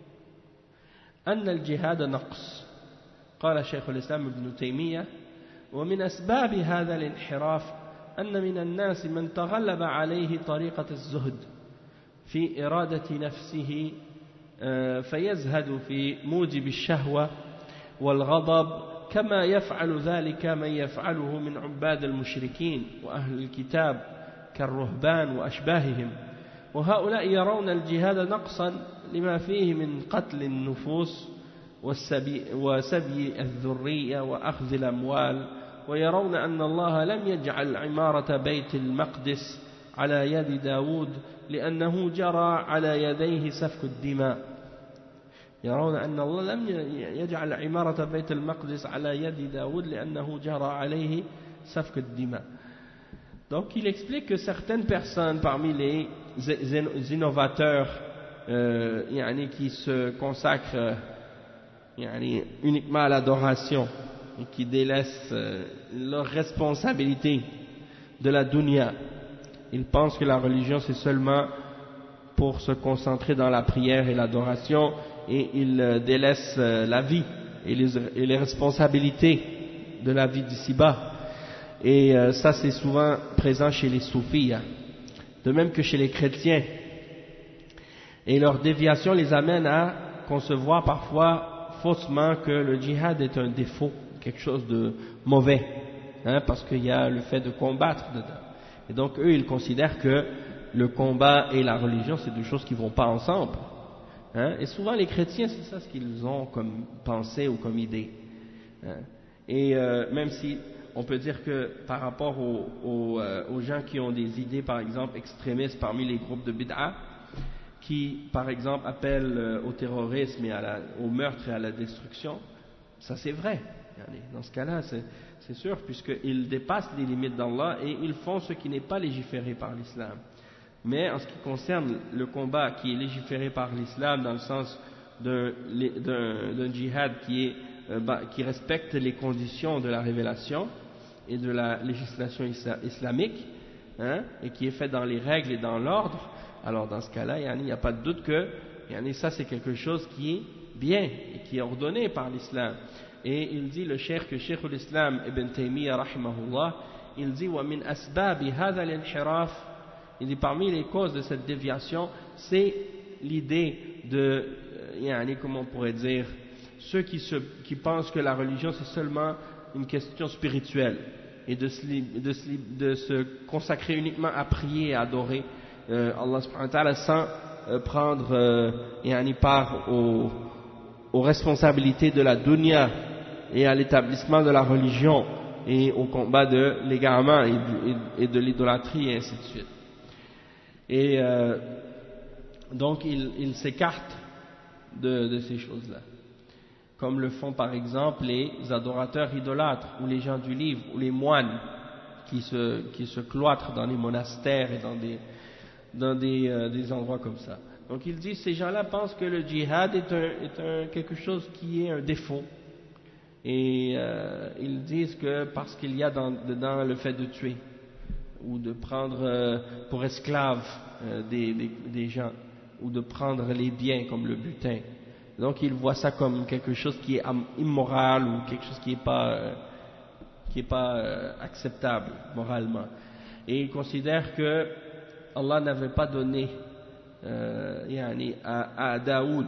أن الجهاد نقص. قال شيخ الإسلام ابن تيمية: ومن أسباب هذا الانحراف أن من الناس من تغلب عليه طريقة الزهد في إرادة نفسه فيزهد في موجب الشهوة والغضب، كما يفعل ذلك من يفعله من عباد المشركين وأهل الكتاب كالرهبان وأشباههم. وهؤلاء يرون الجهاد نقصا لما فيه من قتل النفوس وسبي الذرية وأخذ الأموال، ويرون أن الله لم يجعل عمارة بيت المقدس على يد داود لأنه جرى على يديه سفك الدماء. يرون أن الله لم يجعل عمارة بيت المقدس على يد داود لأنه جرى عليه سفك الدماء. Donc il explique que certaines personnes parmi les innovateurs qui se consacrent uniquement à l'adoration et qui délaissent leur responsabilité de la dunya, ils pensent que la religion c'est seulement pour se concentrer dans la prière et l'adoration, et ils délaissent la vie et les responsabilités de la vie d'ici-bas. Et ça c'est souvent présent chez les soufis, de même que chez les chrétiens. Et leur déviation les amène à concevoir parfois faussement que le djihad est un défaut, quelque chose de mauvais, parce qu'il y a le fait de combattre dedans. Et donc eux ils considèrent que le combat et la religion c'est deux choses qui ne vont pas ensemble. Et souvent les chrétiens c'est ça ce qu'ils ont comme pensée ou comme idée. Et même si on peut dire que par rapport aux gens qui ont des idées par exemple extrémistes parmi les groupes de bid'a, qui par exemple appellent au terrorisme et au meurtre et à la destruction, ça c'est vrai. Dans ce cas-là c'est sûr, puisqu'ils dépassent les limites d'Allah et ils font ce qui n'est pas légiféré par l'islam. Mais en ce qui concerne le combat qui est légiféré par l'islam dans le sens d'un djihad qui respecte les conditions de la révélation et de la législation islamique, et qui est fait dans les règles et dans l'ordre, alors dans ce cas-là, il n'y a pas de doute que ça c'est quelque chose qui est bien et qui est ordonné par l'islam. Et il dit, le cheikh l'islam Ibn Taymiyyah rahimahullah, il dit وَمِنْ أَسْبَابِ هَذَا الْإِنْحِرَافِ, il dit parmi les causes de cette déviation, c'est l'idée de, comment on pourrait dire, ceux qui pensent que la religion c'est seulement une question spirituelle et de se consacrer uniquement à prier et à adorer Allah subhanahu wa ta'ala sans prendre part aux responsabilités de la dunya et à l'établissement de la religion et au combat de l'égarement et de l'idolâtrie et ainsi de suite. Et donc il s'écarte de ces choses-là, comme le font par exemple les adorateurs idolâtres ou les gens du livre ou les moines qui se cloîtrent dans les monastères et dans des endroits comme ça. Donc il dit, ces gens-là pensent que le djihad est quelque chose qui est un défaut, et ils disent que parce qu'il y a dedans le fait de tuer ou de prendre pour esclaves des gens, ou de prendre les biens comme le butin. Donc ils voient ça comme quelque chose qui est immoral ou quelque chose qui est pas acceptable moralement. Et ils considèrent que Allah n'avait pas donné à Daoud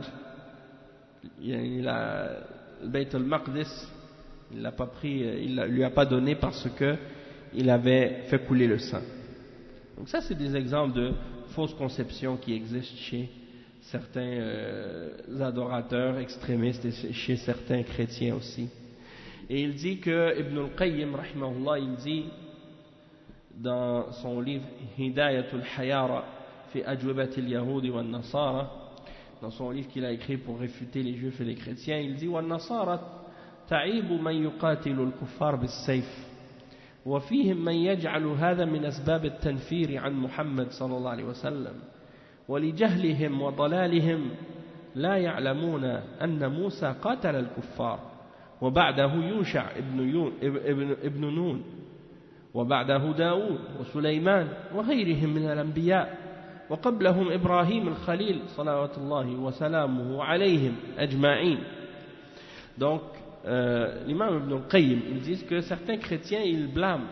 le Bayt al-Maqdis, il lui a pas donné parce que il avait fait couler le sang. Donc ça c'est des exemples de fausses conceptions qui existent chez certains adorateurs extrémistes et chez certains chrétiens aussi. Et il dit que Ibn al-Qayyim rahimahullah, il dit dans son livre Hidayatul Hayara fi Ajwibatil Yahudi wa Nasara, dans son livre qu'il a écrit pour réfuter les juifs et les chrétiens, il dit wa Nasara ta'ibu man yuqatilu al-kuffar bis-sayf وفيهم من يجعل هذا من أسباب التنفير عن محمد صلى الله عليه وسلم ولجهلهم وضلالهم لا يعلمون أن موسى قاتل الكفار وبعده يوشع ابن نون وبعده داود وسليمان وغيرهم من الأنبياء وقبلهم إبراهيم الخليل صلوات الله وسلامه عليهم أجمعين. Donc l'imam Ibn al-Qayyim, ils disent que certains chrétiens ils blâment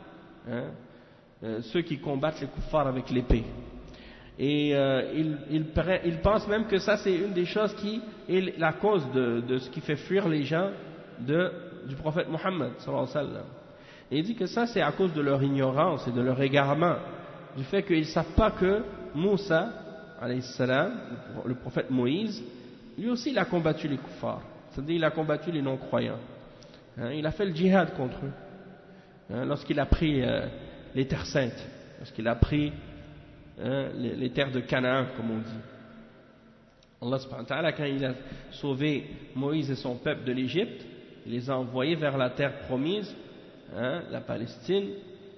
ceux qui combattent les kuffars avec l'épée, et ils pensent même que ça c'est une des choses qui est la cause de ce qui fait fuir les gens du prophète Mohammed sallallahu alayhi wa sallam. Et il dit que ça c'est à cause de leur ignorance et de leur égarement, du fait qu'ils ne savent pas que Moussa alayhi salam, le prophète Moïse, lui aussi il a combattu les kuffars. C'est-à-dire il a combattu les non-croyants. Il a fait le djihad contre eux. Lorsqu'il a pris les terres saintes, lorsqu'il a pris les terres de Canaan, comme on dit. Allah subhanahu wa ta'ala, quand il a sauvé Moïse et son peuple de l'Égypte, il les a envoyés vers la terre promise, la Palestine,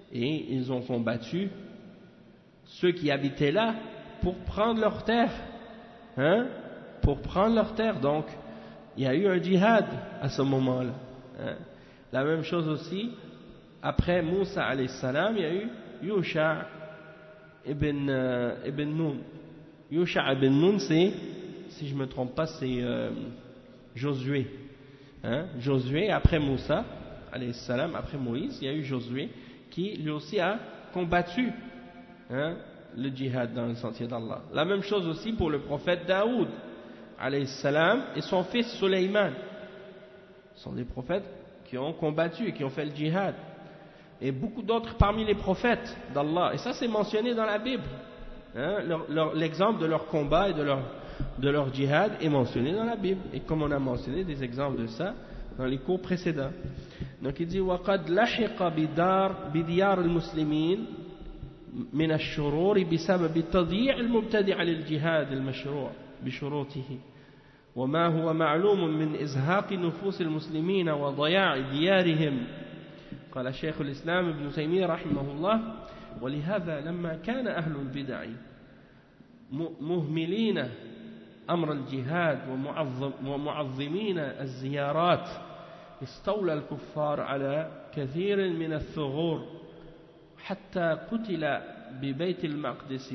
et ils ont combattu ceux qui habitaient là pour prendre leur terre, hein, pour prendre leur terre. Donc il y a eu un djihad à ce moment-là, hein. La même chose aussi après Moussa alayhi salam, il y a eu Yusha ibn Nun. Yusha ibn Nun, c'est, si je ne me trompe pas, c'est Josué, hein? Josué après Moussa alayhi salam, après Moïse, il y a eu Josué qui lui aussi a combattu, hein, le djihad dans le sentier d'Allah. La même chose aussi pour le prophète Daoud alayhi salam et son fils Sulayman. Ce sont des prophètes qui ont combattu et qui ont fait le djihad. Et beaucoup d'autres parmi les prophètes d'Allah. Et ça c'est mentionné dans la Bible, hein? L'exemple de leur combat et de leur djihad est mentionné dans la Bible. Et comme on a mentionné des exemples de ça dans les cours précédents. Donc il dit وَقَدْ لَحِقَ بِدِيَارِ الْمُسْلِمِينَ من الشرور بسبب تضييع المبتدع للجهاد المشروع بشروطه وما هو معلوم من إزهاق نفوس المسلمين وضياع ديارهم. قال شيخ الإسلام ابن تيمية رحمه الله ولهذا لما كان أهل البدع مهملين أمر الجهاد ومعظمين الزيارات استولى الكفار على كثير من الثغور حتى قتل ببيت المقدس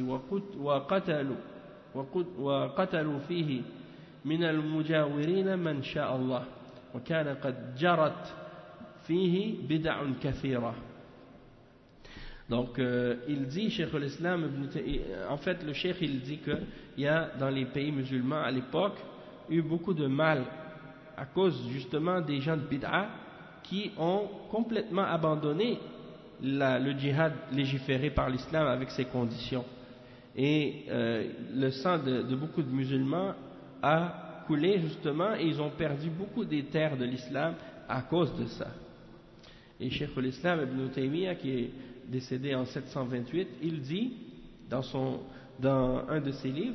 وقتلوا فيه من المجاورين من شاء الله وكان قد جرت فيه بدع كثيرة. Donc il dit, Cheikh al-Islam, en fait le Cheikh il dit qu'il y a dans les pays musulmans à l'époque eu beaucoup de mal à cause justement des gens de bid'a qui ont complètement abandonné le djihad légiféré par l'islam avec ses conditions. Et le sang de beaucoup de musulmans a coulé justement et ils ont perdu beaucoup des terres de l'islam à cause de ça. Et Cheikh al-Islam Ibn Taymiyyah, qui est décédé en 728, il dit dans un de ses livres,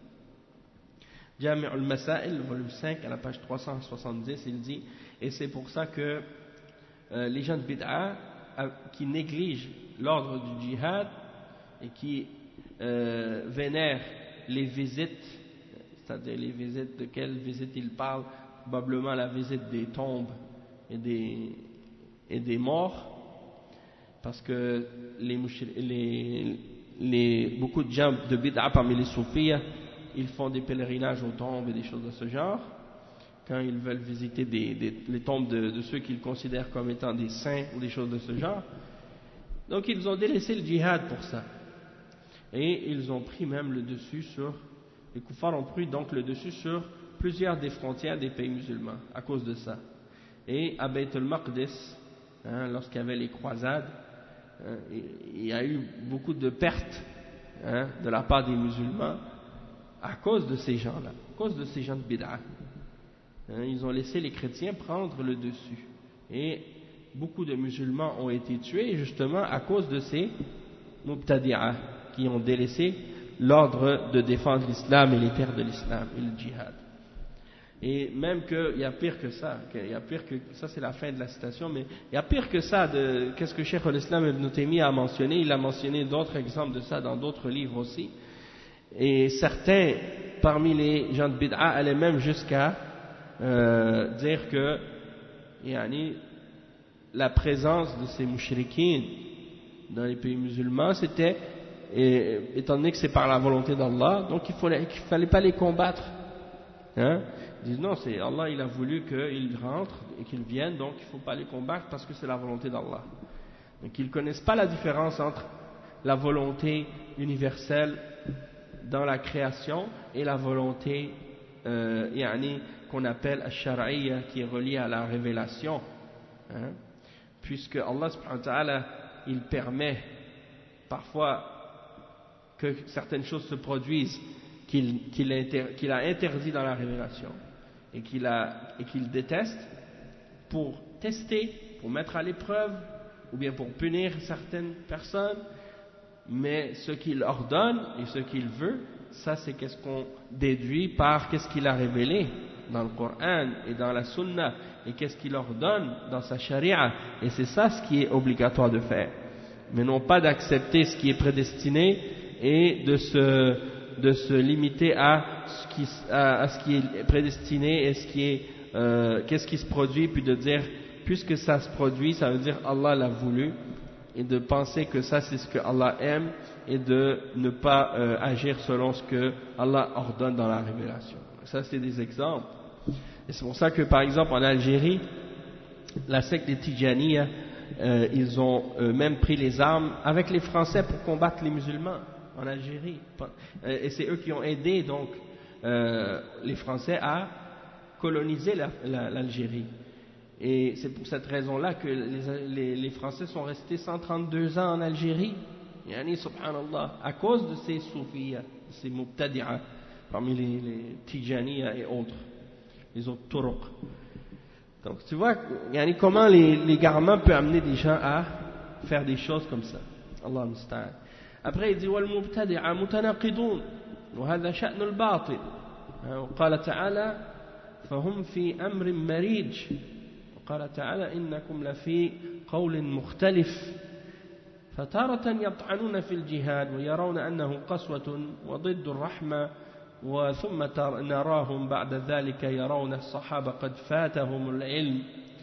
Jami' al-Masail, volume 5, à la page 370, il dit, et c'est pour ça que les gens de bid'a qui négligent l'ordre du djihad et qui vénèrent les visites, c'est-à-dire les visites, de quelles visites il parle, probablement la visite des tombes et des morts, parce que beaucoup de gens de bid'a parmi les soufis, ils font des pèlerinages aux tombes et des choses de ce genre, quand ils veulent visiter les tombes de ceux qu'ils considèrent comme étant des saints ou des choses de ce genre. Donc ils ont délaissé le djihad pour ça. Et ils ont pris même le dessus les koufars ont pris donc le dessus sur plusieurs des frontières des pays musulmans à cause de ça. Et à Bayt al-Maqdis, hein, lorsqu'il y avait les croisades, hein, il y a eu beaucoup de pertes, hein, de la part des musulmans à cause de ces gens-là, à cause de ces gens de bid'a. Hein, ils ont laissé les chrétiens prendre le dessus. Et beaucoup de musulmans ont été tués justement à cause de ces mubtadi'a qui ont délaissé l'ordre de défendre l'islam et les terres de l'islam et le djihad. Et même qu'il y a pire que ça, ça c'est la fin de la citation, mais il y a pire que ça qu'est-ce que Cheikh al-Islam Ibn Taymiyyah a mentionné. Il a mentionné d'autres exemples de ça dans d'autres livres aussi. Et certains parmi les gens de bid'a allaient même jusqu'à dire que la présence de ces mouchrikines dans les pays musulmans, c'était, étant donné que c'est par la volonté d'Allah, donc qu'il fallait pas les combattre. Hein? Ils disent non, c'est Allah, il a voulu qu'ils rentrent et qu'ils viennent, donc il ne faut pas les combattre parce que c'est la volonté d'Allah. Donc ils ne connaissent pas la différence entre la volonté universelle dans la création et la volonté qu'on appelle ash-shar'iyya, qui est reliée à la révélation, hein? Puisque Allah subhanahu wa ta'ala, il permet parfois que certaines choses se produisent qu'il a interdit dans la révélation et qu'il déteste pour tester, pour mettre à l'épreuve ou bien pour punir certaines personnes. Mais ce qu'il ordonne et ce qu'il veut, ça c'est qu'est-ce qu'on déduit par qu'est-ce qu'il a révélé dans le Coran et dans la Sunna, et qu'est-ce qu'il ordonne dans sa charia, et c'est ça ce qui est obligatoire de faire. mais non pas d'accepter ce qui est prédestiné et de se limiter à ce qui est prédestiné et qu'est-ce qui se produit, puis de dire puisque ça se produit, ça veut dire Allah l'a voulu, et de penser que ça c'est ce que Allah aime et de ne pas agir selon ce que Allah ordonne dans la révélation. Ça c'est des exemples. Et c'est pour ça que par exemple en Algérie, la secte des Tidjaniya, ils ont même pris les armes avec les Français pour combattre les musulmans en Algérie. Et c'est eux qui ont aidé donc les Français à coloniser l'Algérie. Et c'est pour cette raison-là que les Français sont restés 132 ans en Algérie. Yani, subhanallah, à cause de ces soufis, ces mubtadi'a, parmi les Tidjaniya et autres, les autres turuq. Donc tu vois yani, comment l'égarement peut amener des gens à faire des choses comme ça. Allah musta'an. Après il dit والمبتدعة متناقضون وهذا شأن الباطل وقال تعالى فهم في أمر مريج وقال تعالى إنكم لفي قول مختلف فتارة يطعنون في الجهاد ويرون أنه قسوة وضد الرحمة وثم نراهم بعد ذلك يرون الصحابة قد فاتهم العلم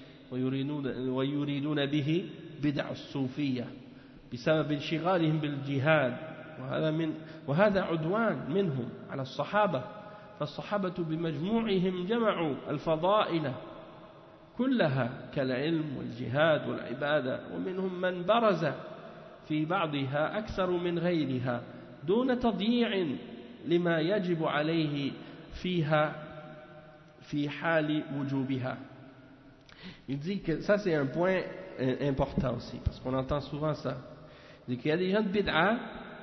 ويريدون به بدع الصوفية بسبب انشغالهم بالجهاد وهذا عدوان منهم على الصحابة فالصحابة بمجموعهم جمعوا الفضائل كلها كالعلم والجهاد والعبادة ومنهم من برز في بعضها أكثر من غيرها دون تضييع لما يجب عليه فيها في حال وجوبها. Il dit que ça c'est un point important aussi parce qu'on entend souvent ça. Il dit qu'il y a des gens de bid'a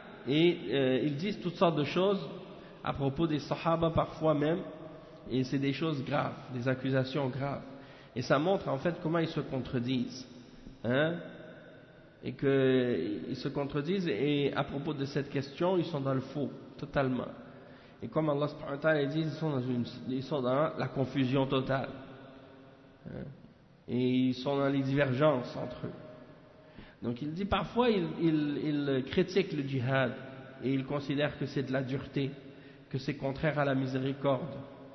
et ils disent toutes sortes de choses à propos des sahaba parfois même, et c'est des choses graves, des accusations graves, et ça montre en fait comment ils se contredisent, hein, et qu'ils se contredisent, et à propos de cette question ils sont dans le faux totalement, et comme Allah subhanahu wa ta'ala dit, ils sont dans la confusion totale, hein, et ils sont dans les divergences entre eux. Donc il dit parfois ils critiquent le djihad et ils considèrent que c'est de la dureté, que c'est contraire à la miséricorde.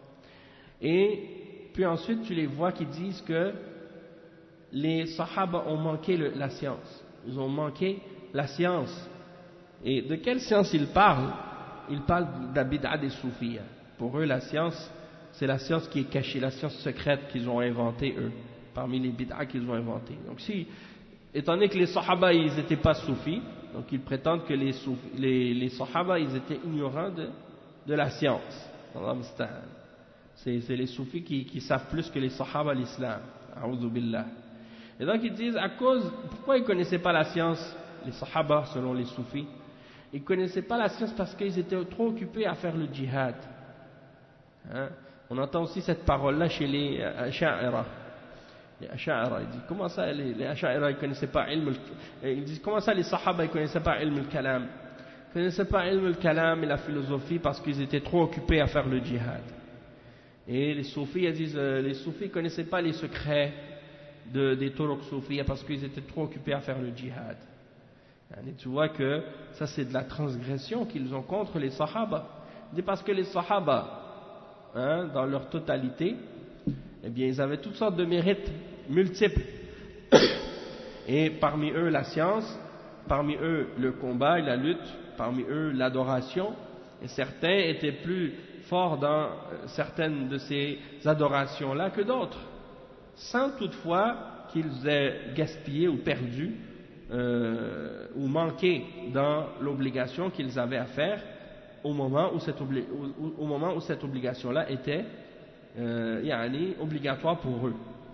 Et puis ensuite tu les vois qui disent que les sahaba ont manqué la science. Ils ont manqué la science. Et de quelle science ils parlent? Ils parlent de la bid'a des soufis. Pour eux la science, c'est la science qui est cachée, la science secrète qu'ils ont inventée eux, parmi les bid'a qu'ils ont inventées. Donc si, étant donné que les sahaba ils n'étaient pas soufis, donc ils prétendent que les sahaba ils étaient ignorants de la science. C'est les soufis qui savent plus que les sahaba l'islam. A'udhu billah. Et donc ils disent pourquoi ils ne connaissaient pas la science, les sahaba selon les soufis? Ils ne connaissaient pas la science parce qu'ils étaient trop occupés à faire le djihad. Hein? On entend aussi cette parole-là chez les Asha'ira. Les Asha'ira, ils disent comment ça les Asha'ira ils connaissaient pas ilm, ils disent comment ça les sahaba ils connaissaient pas ilm al-kalam. Ils connaissaient pas ilm al-kalam et la philosophie parce qu'ils étaient trop occupés à faire le djihad. Et les soufis ils disent les soufis connaissaient pas les secrets des turuq soufis parce qu'ils étaient trop occupés à faire le djihad. Et tu vois que ça c'est de la transgression qu'ils ont contre les sahaba. C'est parce que les sahaba, hein, dans leur totalité, eh bien ils avaient toutes sortes de mérites multiples. Et parmi eux la science, parmi eux le combat et la lutte, parmi eux l'adoration, et certains étaient plus forts dans certaines de ces adorations-là que d'autres, sans toutefois qu'ils aient gaspillé ou perdu ou manqué dans l'obligation qu'ils avaient à faire au moment où cette obligation-là était obligatoire pour eux.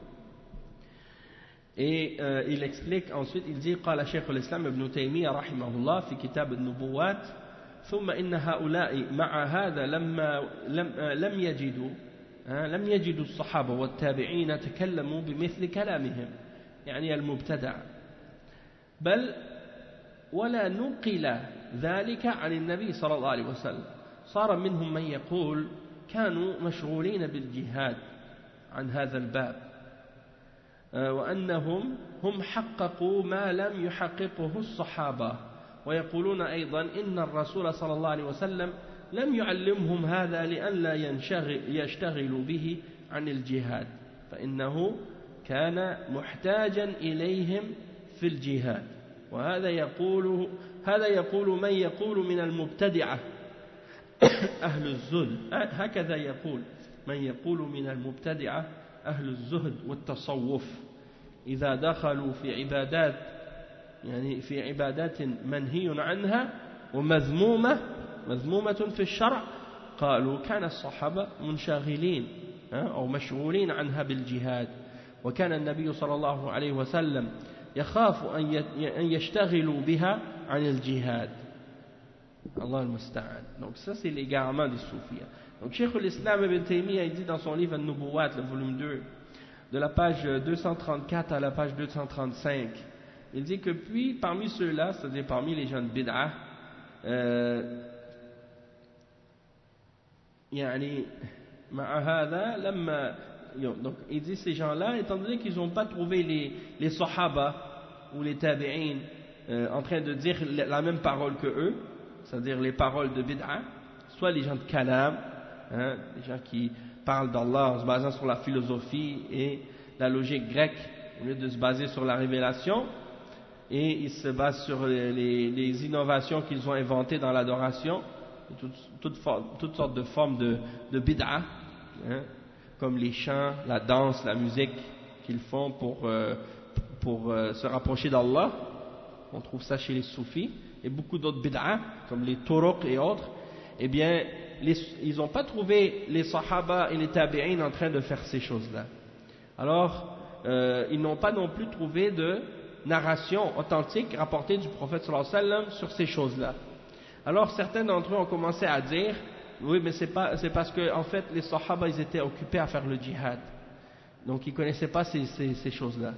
Et il explique ensuite, il dit قال شيخ الإسلام ابن تيمية رحمه الله في كتاب النبوات ثم إن هؤلاء مع هذا لم يجدوا الصحابة والتابعين تكلموا بمثل كلامهم يعني المبتدع بل ولا نقل ذلك عن النبي صلى الله عليه وسلم صار منهم من يقول كانوا مشغولين بالجهاد عن هذا الباب وأنهم هم حققوا ما لم يحققه الصحابة ويقولون أيضا إن الرسول صلى الله عليه وسلم لم يعلمهم هذا لئلا يشتغلوا به عن الجهاد فإنه كان محتاجا إليهم في الجهاد وهذا يقول من يقول من المبتدعة أهل الزهد هكذا يقول من يقول من المبتدعة أهل الزهد والتصوف إذا دخلوا في عبادات يعني في عبادات منهي عنها ومذمومة في الشرع قالوا كان الصحابة منشغلين أو مشغولين عنها بالجهاد وكان النبي صلى الله عليه وسلم يخاف أن يشتغلوا بها عن الجهاد Allah al-Musta'an. Donc ça c'est l'égarement des soufis. Donc Cheikh al-Islam Ibn Taymiyyah il dit dans son livre An-Nubuwat, le volume 2, de la page 234 à la page 235, il dit que puis parmi ceux-là, c'est-à-dire parmi les gens de bid'ah, يعني مع هذا لما donc il dit ces gens-là étant donné qu'ils n'ont pas trouvé les sahaba ou les tabi'in en train de dire la même parole que eux, c'est-à-dire les paroles de bid'ah, soit les gens de kalam, les gens qui parlent d'Allah en se basant sur la philosophie et la logique grecque au lieu de se baser sur la révélation, et ils se basent sur les innovations qu'ils ont inventées dans l'adoration, toutes sortes de formes de bid'ah, comme les chants, la danse, la musique qu'ils font pour se rapprocher d'Allah. On trouve ça chez les soufis et beaucoup d'autres bid'ah comme les turuq et autres. Eh bien ils n'ont pas trouvé les sahaba et les tabi'in en train de faire ces choses-là. Alors ils n'ont pas non plus trouvé de narration authentique rapportée du prophète sallallahu alayhi wa sallam sur ces choses-là. Alors certains d'entre eux ont commencé à dire oui, mais c'est parce que en fait les sahaba ils étaient occupés à faire le djihad, donc ils connaissaient pas ces choses-là,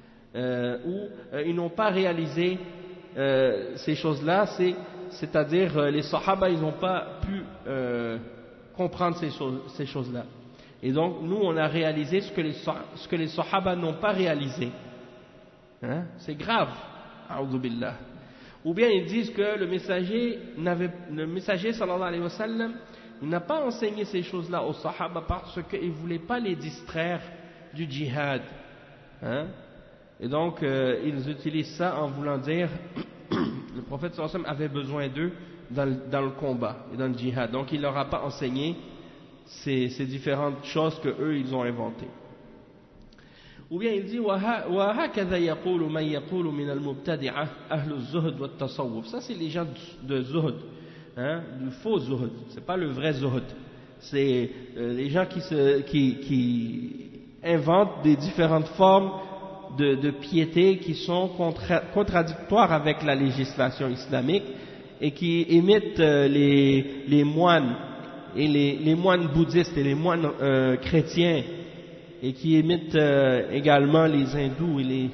ou ils n'ont pas réalisé ces choses-là, c'est-à-dire les sahaba ils n'ont pas pu comprendre ces choses-là, et donc nous on a réalisé ce que les sahaba n'ont pas réalisé. C'est grave, a'udhu billah. Ou bien ils disent que le messager sallallahu alayhi wa sallam, il n'a pas enseigné ces choses-là aux sahaba parce qu'il ne voulait pas les distraire du djihad. Et donc ils utilisent ça en voulant dire le prophète sallallahu alayhi wa sallam avait besoin d'eux dans le combat et dans le djihad. Donc il ne leur a pas enseigné ces différentes choses que eux ils ont inventées. Ou bien il dit وهكذا يقول من يقول من المبتدعة أهل الزهد والتصوف. Ça c'est les gens de zuhd, du faux zuhd, c'est pas le vrai zuhd, c'est les gens qui inventent des différentes formes de piété qui sont contradictoires avec la législation islamique et qui imitent les moines et les moines bouddhistes et les moines chrétiens, et qui imitent également les hindous et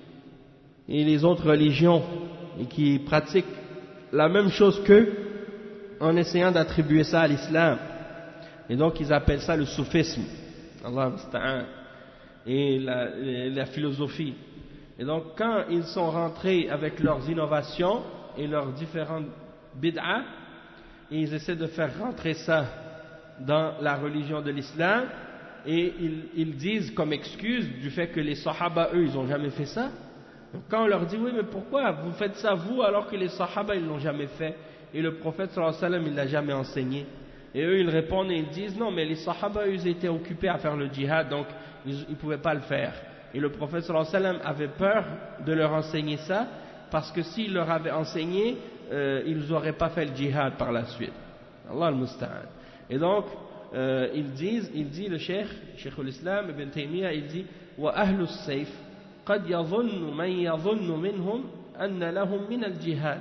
les autres religions, et qui pratiquent la même chose qu'eux en essayant d'attribuer ça à l'islam. Et donc ils appellent ça le soufisme, Allah musta'an, et la philosophie. Et donc quand ils sont rentrés avec leurs innovations et leurs différentes bid'ah, et ils essaient de faire rentrer ça dans la religion de l'islam, et ils disent comme excuse du fait que les sahaba eux ils n'ont jamais fait ça. Donc quand on leur dit oui mais pourquoi vous faites ça vous alors que les sahaba ils l'ont jamais fait et le prophète sallallahu alayhi wa sallam il l'a jamais enseigné, et eux ils répondent et ils disent non mais les sahaba eux ils étaient occupés à faire le djihad donc ils ne pouvaient pas le faire, et le prophète sallallahu alayhi wa sallam avait peur de leur enseigner ça parce que s'il leur avait enseigné ils n'auraient pas fait le djihad par la suite. Allah al-Musta'an. Et donc il dit le Cheikh al-Islam Ibn Taymiyyah, il dit وأهل السيف قد يظن من يظن منهم أن لهم من الجهاد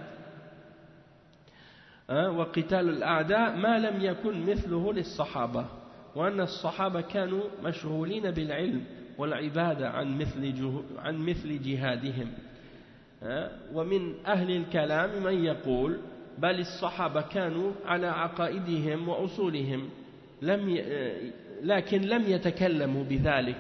وقتال الأعداء ما لم يكن مثله للصحابة وأن الصحابة كانوا مشغولين بالعلم والعبادة عن مثل جهادهم. ومن أهل الكلام من يقول بل الصحابة كانوا على عقائدهم وأصولهم لكن لم يتكلموا بذلك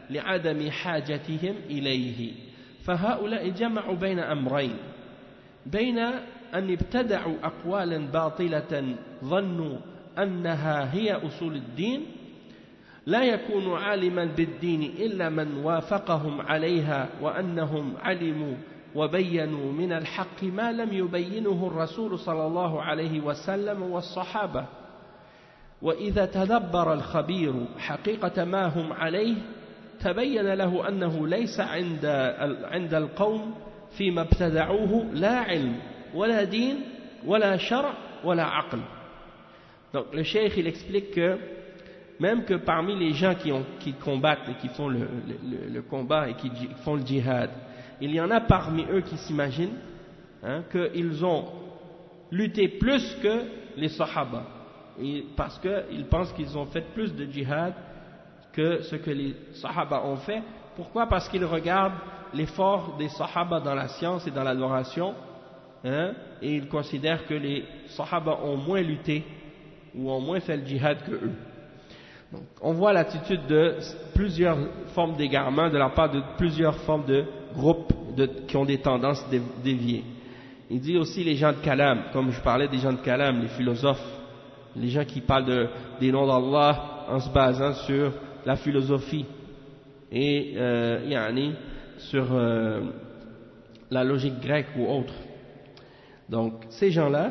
لعدم حاجتهم إليه فهؤلاء جمعوا بين أمرين بين أن ابتدعوا أقوالا باطلة ظنوا أنها هي أصول الدين لا يكون عالما بالدين إلا من وافقهم عليها وأنهم علموا وبينوا من الحق ما لم يبينه الرسول صلى الله عليه وسلم والصحابة وإذا تدبر الخبير حقيقة ما هم عليه تبين له أنه ليس عند القوم فيما ابتدعوه لا علم ولا دين ولا شرع ولا aql. Donc le cheikh il explique que même que parmi les gens qui combattent et qui font le combat et qui font le djihad, il y en a parmi eux qui s'imaginent qu'ils ont lutté plus que les sahaba parce qu'ils pensent qu'ils ont fait plus de djihad que ce que les sahaba ont fait. Pourquoi? Parce qu'ils regardent l'effort des sahaba dans la science et dans l'adoration et ils considèrent que les sahaba ont moins lutté ou ont moins fait le djihad que eux. Donc, on voit l'attitude de plusieurs formes d'égarement de la part de plusieurs formes de groupes qui ont des tendances déviées. Il dit aussi les gens de Kalam, comme je parlais des gens de Kalam, les philosophes, les gens qui parlent des noms d'Allah en se basant sur la philosophie et sur la logique grecque ou autre. Donc ces gens-là,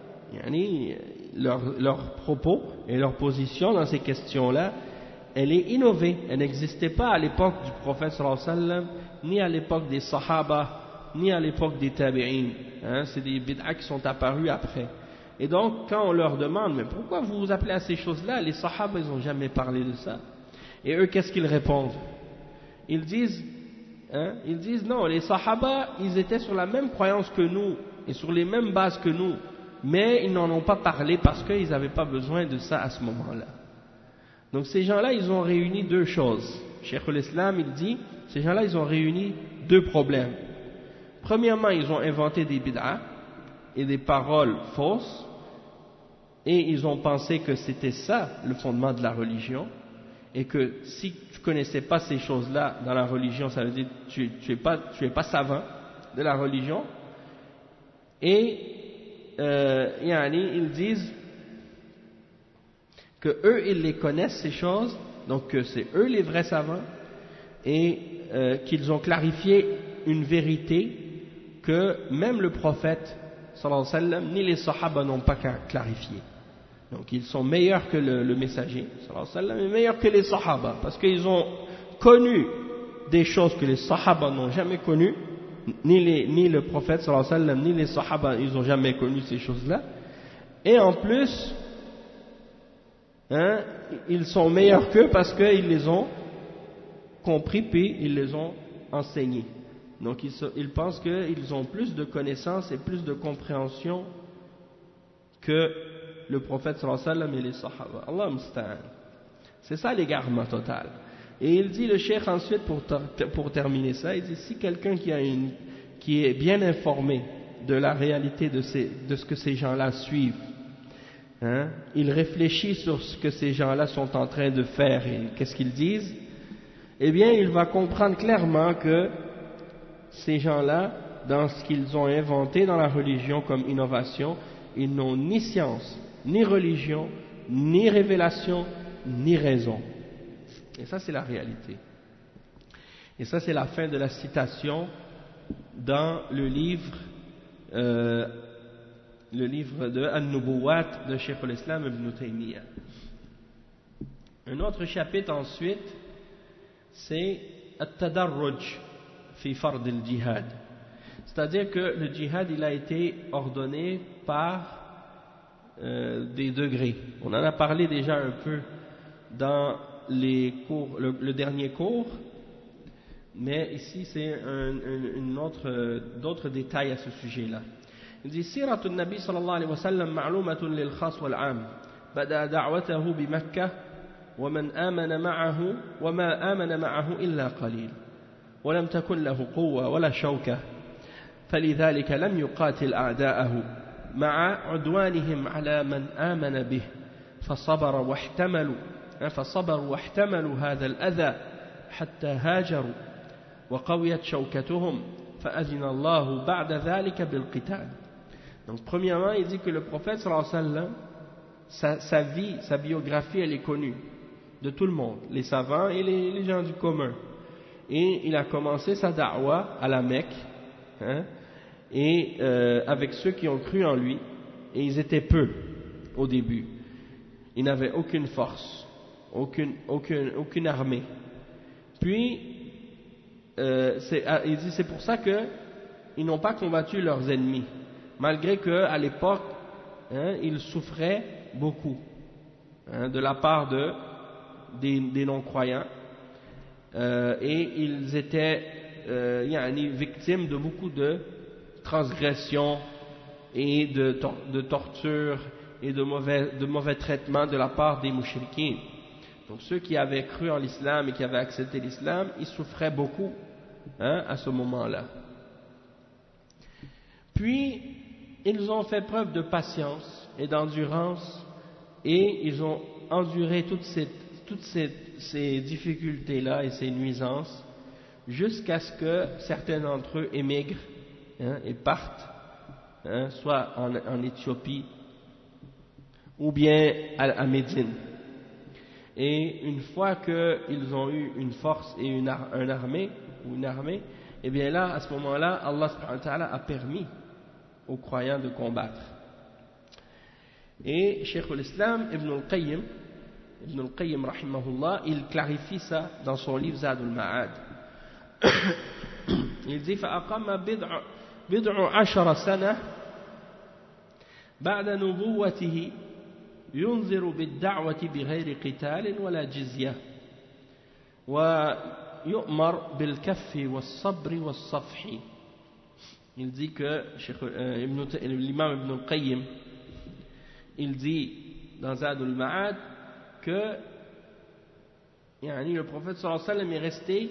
leur propos et leur position dans ces questions-là, elle est innovée. Elle n'existait pas à l'époque du prophète sallallahu alayhi wa sallam, ni à l'époque des sahaba, ni à l'époque des tabi'in. C'est des bid'as qui sont apparus après. Et donc, quand on leur demande, mais pourquoi vous vous appelez à ces choses-là? Les sahaba, ils n'ont jamais parlé de ça. Et eux, qu'est-ce qu'ils répondent? Ils disent non, les sahaba, ils étaient sur la même croyance que nous, et sur les mêmes bases que nous, mais ils n'en ont pas parlé parce qu'ils n'avaient pas besoin de ça à ce moment-là. Donc ces gens-là, ils ont réuni deux choses. Cheikh l'Islam, il dit, ces gens-là, ils ont réuni deux problèmes. Premièrement, ils ont inventé des bid'ah et des paroles fausses, et ils ont pensé que c'était ça le fondement de la religion, et que si tu ne connaissais pas ces choses-là dans la religion, ça veut dire que tu es pas savant de la religion. Et ils disent que eux ils les connaissent ces choses, donc que c'est eux les vrais savants, et qu'ils ont clarifié une vérité que même le prophète sallallahu alayhi wa sallam ni les sahaba n'ont pas clarifié. Donc ils sont meilleurs que le messager sallallahu alayhi wa sallam et meilleurs que les sahaba, parce qu'ils ont connu des choses que les sahaba n'ont jamais connues. Ni le prophète sallallahu alayhi wa sallam ni les sahaba ils n'ont jamais connu ces choses-là, et en plus ils sont meilleurs qu'eux parce qu'ils les ont compris puis ils les ont enseignés. Donc ils pensent qu'ils ont plus de connaissances et plus de compréhension que le prophète sallallahu alayhi wa sallam et les sahaba. Allah musta'an. C'est ça l'égarement total. Et il dit, le cheikh ensuite, pour terminer ça, il dit, si quelqu'un qui est bien informé de la réalité de ce que ces gens-là suivent, il réfléchit sur ce que ces gens-là sont en train de faire et qu'est-ce qu'ils disent, eh bien il va comprendre clairement que ces gens-là, dans ce qu'ils ont inventé dans la religion comme innovation, ils n'ont ni science, ni religion, ni révélation, ni raison. Et ça, c'est la réalité. Et ça, c'est la fin de la citation dans le livre de An-Nubuwat de Cheikh al-Islam ibn Taymiyyah. Un autre chapitre ensuite, c'est At-Tadarruj fi fard al-Jihad. C'est-à-dire que le djihad, il a été ordonné par des degrés. On en a parlé déjà un peu dans les cours, le dernier cours, mais ici c'est d'autres détails à ce sujet-là. Il dit سيرة النبي صلى الله عليه وسلم معلومة للخاص والعام بدأ دعوته بمكة ومن آمن معه وما آمن معه إلا قليل ولم تكن له قوة ولا شوكة فلذلك لم يقاتل أعداءه مع عدوانهم على من آمن به فصبروا واحتملوا هذا الأذى حتى هاجروا وقويت شوكتهم فأذن الله بعد ذلك بالقتال. Donc premièrement, il dit que le prophète sallallahu alayhi wa sallam, sa vie, sa biographie, elle est connue de tout le monde, les savants et les gens du commun. Et il a commencé sa da'wa à la Mecque, et avec ceux qui ont cru en lui, et ils étaient peu au début. Ils n'avaient aucune force, aucune armée. Puis, il dit c'est pour ça qu'ils n'ont pas combattu leurs ennemis, malgré qu'à l'époque, ils souffraient beaucoup de la part des non-croyants, et ils étaient victimes de beaucoup de transgressions et de tortures et de mauvais traitements de la part des mouchriquins. Donc ceux qui avaient cru en l'islam et qui avaient accepté l'islam, ils souffraient beaucoup à ce moment-là. Puis ils ont fait preuve de patience et d'endurance, et ils ont enduré toutes ces difficultés-là et ces nuisances jusqu'à ce que certains d'entre eux émigrent et partent, soit en Éthiopie ou bien à Médine. Et une fois qu'ils ont eu une force et une armée, et bien là, à ce moment-là, Allah subhanahu wa ta'ala a permis aux croyants de combattre. Et Cheikh al-Islam Ibn al-Qayyim rahimahullah, il clarifie ça dans son livre Zad al-Ma'ad. Il dit فأقام بضع عشر سنة بعد نبوته ينذر بالدعوة بغير قتال ولا جزية ويؤمر بالكف والصبر والصفح. Il dit que l'imam Ibn al-Qayyim, il dit dans Zad al-Ma'ad que le prophète sallallahu alayhi wa sallam est resté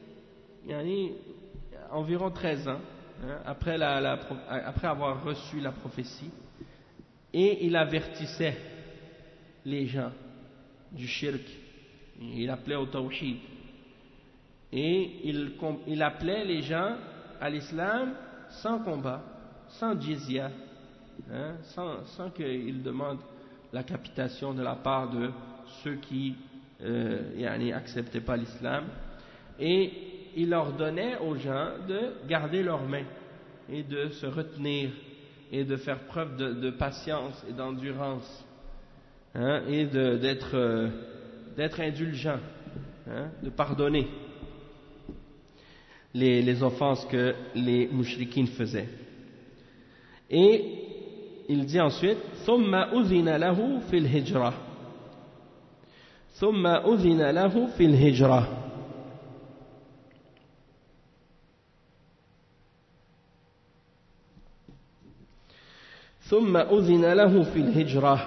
environ 13 ans après avoir reçu la prophétie, et il avertissait les gens du shirk, il appelait au tawhid, et il appelait les gens à l'islam sans combat, sans jizya, sans qu'ils demandent la capitation de la part de ceux qui acceptaient pas l'islam, et il ordonnait aux gens de garder leurs mains et de se retenir et de faire preuve de patience et d'endurance, et d'être indulgent, de pardonner les offenses que les mouchriquines faisaient. Et il dit ensuite ثم أذن له في الهجرة ثم أذن له في الهجرة ثم أذن له في الهجرة.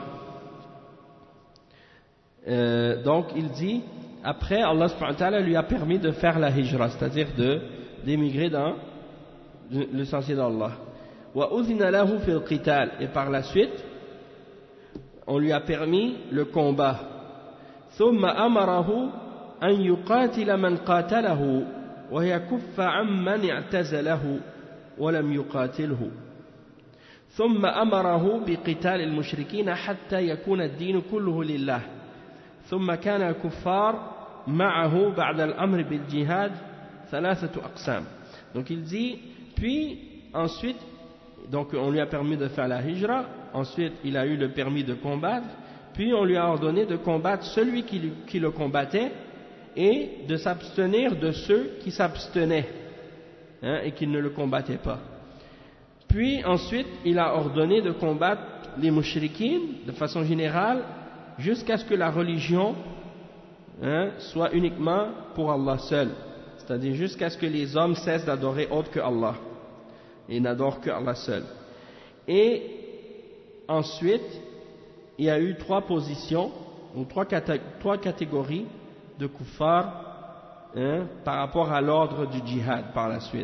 Donc il dit, après Allah subhanahu wa ta'ala lui a permis de faire la hijra, c'est-à-dire d'émigrer dans le sentier d'Allah. وأذن له في القتال, et par la suite on lui a permis le combat. ثم أمره أن يقاتل من قاتله ويكف عمن اعتزله ولم يقاتله. ثم أمره بقتال المشركين حتى يكون الدين كله لله. ثم كان الكفار معه بعد الأمر بالجهاد ثلاثة أقسام. Donc il dit, puis ensuite, donc on lui a permis de faire la hijra, ensuite il a eu le permis de combattre, puis on lui a ordonné de combattre celui qui le combattait et de s'abstenir de ceux qui s'abstenaient et qui ne le combattaient pas. Puis ensuite, il a ordonné de combattre les mouchriquines de façon générale jusqu'à ce que la religion soit uniquement pour Allah seul. C'est-à-dire jusqu'à ce que les hommes cessent d'adorer autre que Allah et n'adorent que Allah seul. Et ensuite, il y a eu trois positions, ou trois catégories de kuffar par rapport à l'ordre du djihad par la suite.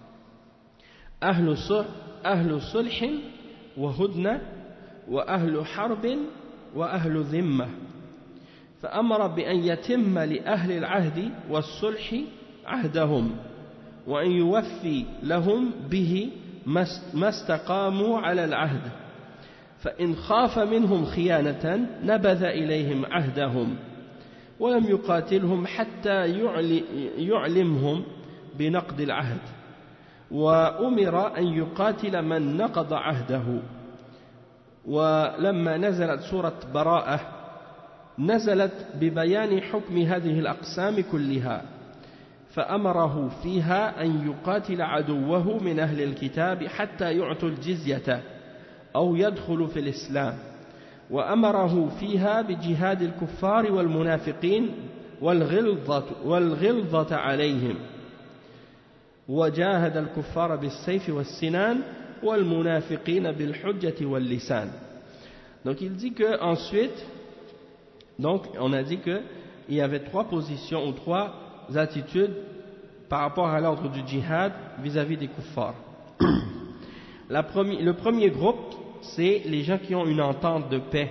أهل صلح وهدنة وأهل حرب وأهل ذمة فأمر بأن يتم لأهل العهد والصلح عهدهم وأن يوفي لهم به ما استقاموا على العهد فإن خاف منهم خيانة نبذ إليهم عهدهم ولم يقاتلهم حتى يعلمهم بنقض العهد وأمر أن يقاتل من نقض عهده. ولما نزلت سورة براءة نزلت ببيان حكم هذه الأقسام كلها فأمره فيها أن يقاتل عدوه من أهل الكتاب حتى يعطوا الجزية أو يدخلوا في الإسلام وأمره فيها بجهاد الكفار والمنافقين والغلظة عليهم وجاهد الكفار بالسيف والسنان والمنافقين بالحجة واللسان. Donc il dit que ensuite, donc on a dit que il y avait trois positions ou trois attitudes par rapport à l'ordre du djihad vis-à-vis des kuffars. Le premier groupe, c'est les gens qui ont une entente de paix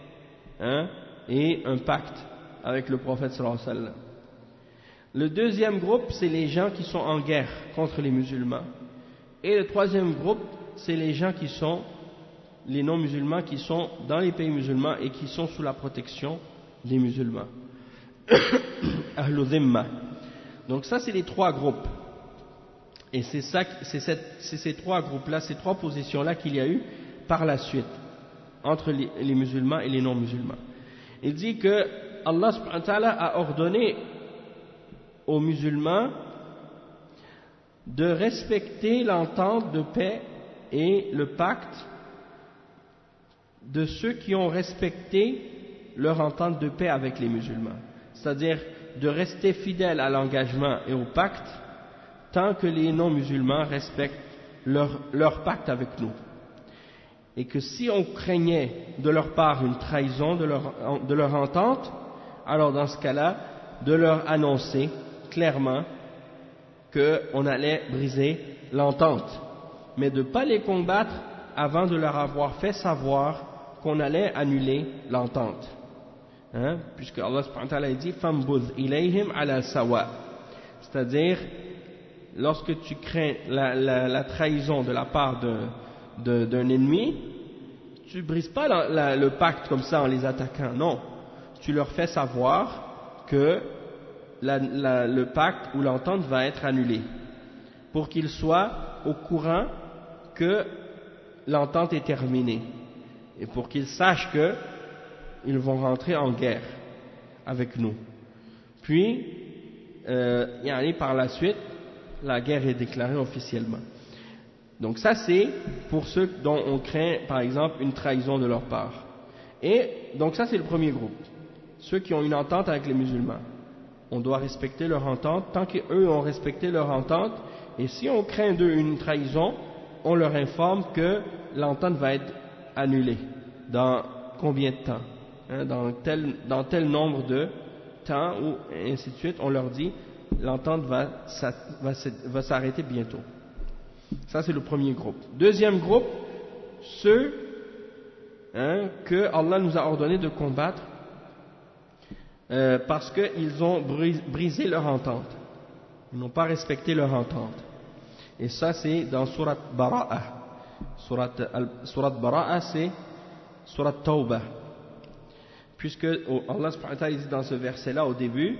et un pacte avec le prophète sallallahu alayhi wa sallam. Le deuxième groupe, c'est les gens qui sont en guerre contre les musulmans. Et le troisième groupe, c'est les gens qui sont les non-musulmans qui sont dans les pays musulmans et qui sont sous la protection des musulmans. Ahlul Dhimma. Donc ça, c'est les trois groupes. Et c'est ces trois groupes-là, ces trois positions-là qu'il y a eu par la suite entre les musulmans et les non-musulmans. Il dit que Allah subhanahu wa ta'ala a ordonné aux musulmans de respecter l'entente de paix et le pacte de ceux qui ont respecté leur entente de paix avec les musulmans. C'est-à-dire de rester fidèles à l'engagement et au pacte tant que les non-musulmans respectent leur pacte avec nous. Et que si on craignait de leur part une trahison de leur entente, alors dans ce cas-là, de leur annoncer clairement qu'on allait briser l'entente, mais de ne pas les combattre avant de leur avoir fait savoir qu'on allait annuler l'entente. Puisque Allah subhanahu wa ta'ala dit Fambudh ilayhim ala sawa, c'est-à-dire lorsque tu crains la trahison de la part d'un ennemi, tu ne brises pas le pacte comme ça en les attaquant, non, tu leur fais savoir que le pacte ou l'entente va être annulé pour qu'ils soient au courant que l'entente est terminée et pour qu'ils sachent qu'ils vont rentrer en guerre avec nous. Puis, par la suite, la guerre est déclarée officiellement. Donc ça, c'est pour ceux dont on craint, par exemple, une trahison de leur part. Et donc ça, c'est le premier groupe. Ceux qui ont une entente avec les musulmans. On doit respecter leur entente tant qu'eux ont respecté leur entente. Et si on craint d'eux une trahison, on leur informe que l'entente va être annulée. Dans combien de temps, dans tel nombre de temps, ou ainsi de suite, on leur dit l'entente va s'arrêter bientôt. Ça, c'est le premier groupe. Deuxième groupe, ceux que Allah nous a ordonné de combattre parce qu'ils ont brisé leur entente. Ils n'ont pas respecté leur entente. Et ça, c'est dans Surat Bara'a. Surat Bara'a, c'est Surat Tawbah. Puisque Allah subhanahu wa ta'ala dit dans ce verset-là au début,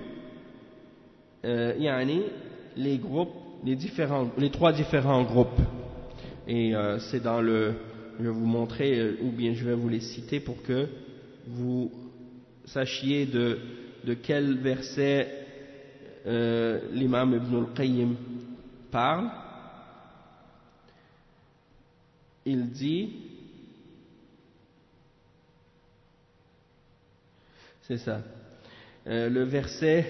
les groupes, les trois différents groupes. Et c'est dans je vais vous montrer, ou bien je vais vous les citer pour que vous sachiez de quel verset l'imam Ibn al-Qayyim parle. Il dit, c'est ça, le verset,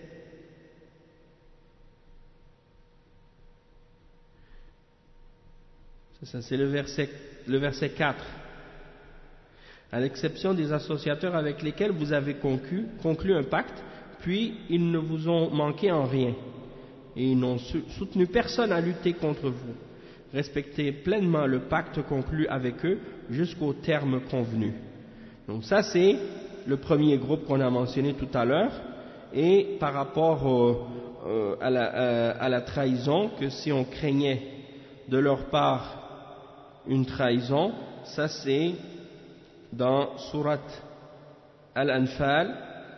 c'est le verset 4. À l'exception des associateurs avec lesquels vous avez conclu un pacte, puis ils ne vous ont manqué en rien, et ils n'ont soutenu personne à lutter contre vous. Respectez pleinement le pacte conclu avec eux jusqu'au terme convenu. Donc ça, c'est le premier groupe qu'on a mentionné tout à l'heure, et par rapport à la trahison, que si on craignait de leur part une trahison, ça c'est dans Surat Al-Anfal,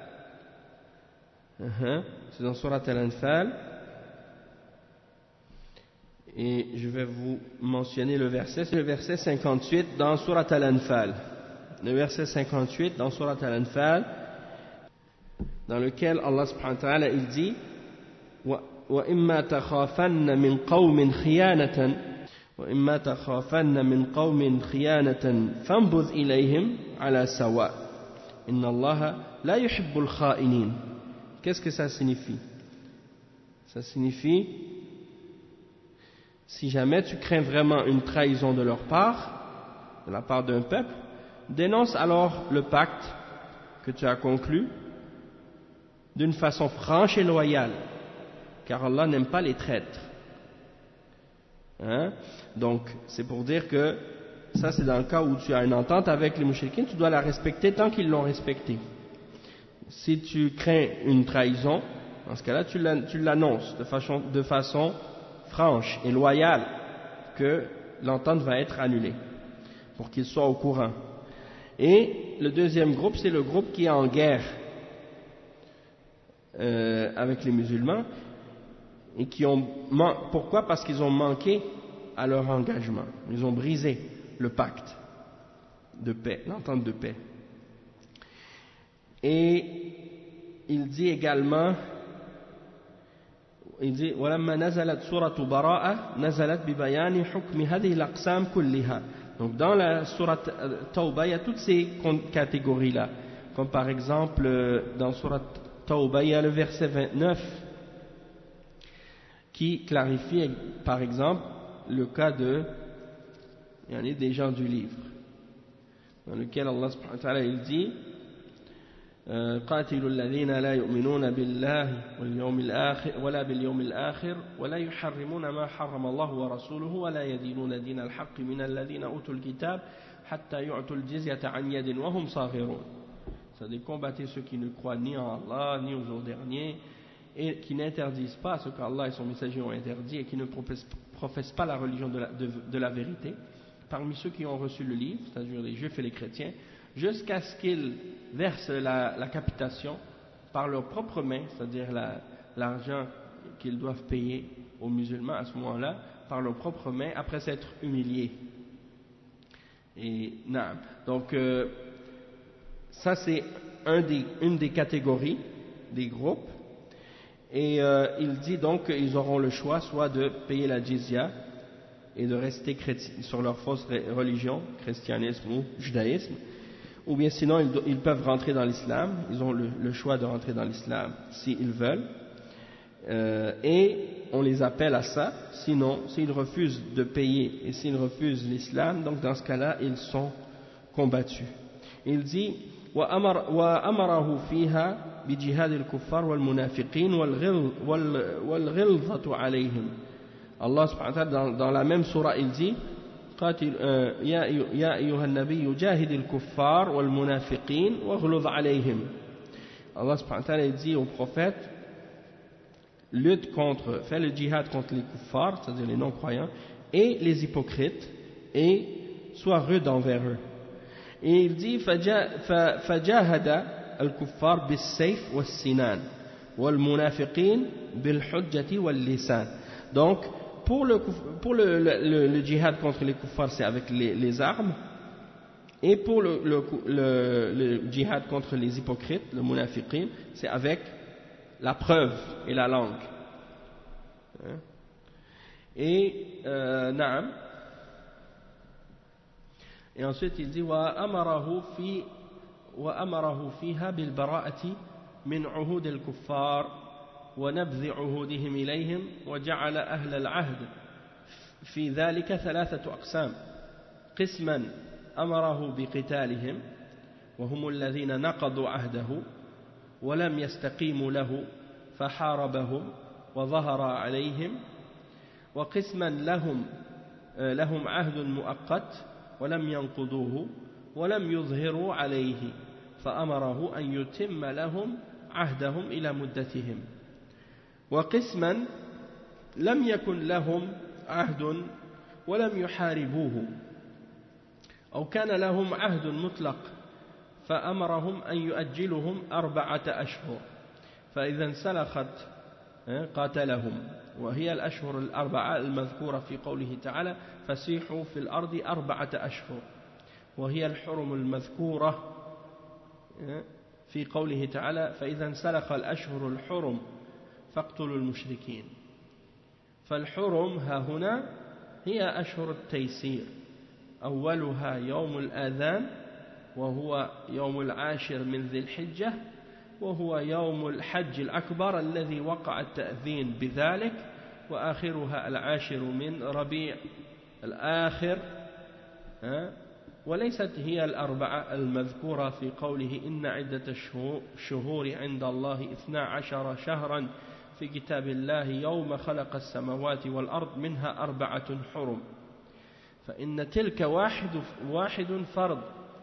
c'est dans Surat Al-Anfal, et je vais vous mentionner le verset, c'est le verset 58 dans Surat Al-Anfal. Le verset 58 dans Surat Al-Anfal, dans lequel Allah subhanahu wa ta'ala il dit وَإِمَّا تَخَافَنَّ مِنْ قَوْمٍ خِيَانَةً وَإِمَّا تَخَافَنَّ مِنْ قَوْمٍ خِيَانَةً فَانبُذْ إِلَيْهِمْ عَلَى سَوَاءٍ إِنَّ اللَّهَ لَا يُحِبُّ الْخَائِنِينَ. Qu'est-ce que ça signifie? Ça signifie, si jamais tu crains vraiment une trahison de leur part, de la part d'un peuple, dénonce alors le pacte que tu as conclu d'une façon franche et loyale, car Allah n'aime pas les traîtres. Donc, c'est pour dire que ça, c'est dans le cas où tu as une entente avec les mouchriquins, tu dois la respecter tant qu'ils l'ont respectée. Si tu crains une trahison, dans ce cas-là, tu l'annonces de façon franche et loyale que l'entente va être annulée, pour qu'ils soient au courant. Et le deuxième groupe, c'est le groupe qui est en guerre avec les musulmans, et pourquoi? Parce qu'ils ont manqué à leur engagement, ils ont brisé le pacte de paix, l'entente de paix. Et il dit également, وَلَمَّا نَزَلَتْ سُورَةُ بَرَاءَةٍ نَزَلَتْ بِبَيَانِ حُكْمِ هَذِهِ الْأَقْسَامِ كُلِّهَا. Donc dans la sourate Tawbah, il y a toutes ces catégories-là, comme par exemple dans sourate Tawbah, il y a le verset 29 qui clarifie par exemple le cas des gens du livre, dans lequel Allah subhanahu wa ta'ala il dit قاتلوا الذين لا يؤمنون بالله واليوم الآخر ولا باليوم الآخر ولا يحرمون ما حرم الله ورسوله ولا يدينون دين الحق من الذين أوتوا الكتاب حتى يعطوا الجزية عن يد وهم صاغرون. C'est-à-dire combattre ceux qui ne croient ni en Allah ni au jour dernier et qui n'interdisent pas ce qu'Allah et son messager ont interdit et qui ne professent pas la religion de la vérité parmi ceux qui ont reçu le livre, c'est-à-dire les juifs et les chrétiens, jusqu'à ce qu'ils versent la capitation par leurs propres mains, c'est-à-dire l'argent qu'ils doivent payer aux musulmans à ce moment-là, par leurs propres mains, après s'être humiliés. Et donc ça c'est une des catégories des groupes, et il dit donc qu'ils auront le choix soit de payer la jizya et de rester sur leur fausse religion, christianisme ou judaïsme, ou bien sinon ils peuvent rentrer dans l'islam, ils ont le choix de rentrer dans l'islam s'ils veulent, et on les appelle à ça. Sinon, s'ils refusent de payer et s'ils refusent l'islam, donc dans ce cas-là ils sont combattus. Il dit وأمره فيها بجهاد الكفار والمنافقين والغلظة عليهم. Allah subhanahu wa ta'ala dans la même surah il dit يا أيها النبي جاهد الكفار والمنافقين واغلظ عليهم. Allah subhanahu wa ta'ala il dit au prophète, fais le djihad contre les kuffars, c'est-à-dire les non-croyants, et les hypocrites, et sois rude envers eux. Et il dit فجاهد الكفار بالسيف والسنان والمنافقين بالحجة واللسان. Donc pour le djihad contre les kuffars, c'est avec les armes, et pour le djihad contre les hypocrites, le munafiqin, c'est avec la preuve et la langue. Et et ensuite il dit وأمره فيها بالبراءة من عهود الكفار ونبذ عهودهم إليهم وجعل أهل العهد في ذلك ثلاثة أقسام. قسما أمره بقتالهم وهم الذين نقضوا عهده ولم يستقيموا له فحاربهم وظهر عليهم، وقسما لهم عهد مؤقت ولم ينقضوه ولم يظهروا عليه فأمره أن يتم لهم عهدهم إلى مدتهم وقسما لم يكن لهم عهد ولم يحاربوه أو كان لهم عهد مطلق فأمرهم أن يؤجلهم 4 أشهر فإذا انسلخت قاتلهم وهي الأشهر الأربعة المذكورة في قوله تعالى فسيحوا في الأرض 4 أشهر وهي الحرم المذكورة في قوله تعالى فإذا انسلخ الأشهر الحرم فاقتلوا المشركين فالحرم ها هنا هي أشهر التيسير أولها يوم الآذان وهو يوم 10 من ذي الحجة وهو يوم الحج الأكبر الذي وقع التأذين بذلك وآخرها 10 من ربيع الآخر وليست هي 4 المذكورة في قوله إن عدة الشهور عند الله 12 شهرا في كتاب الله يوم خلق السماوات والأرض منها 4 حرم فإن تلك واحد فرض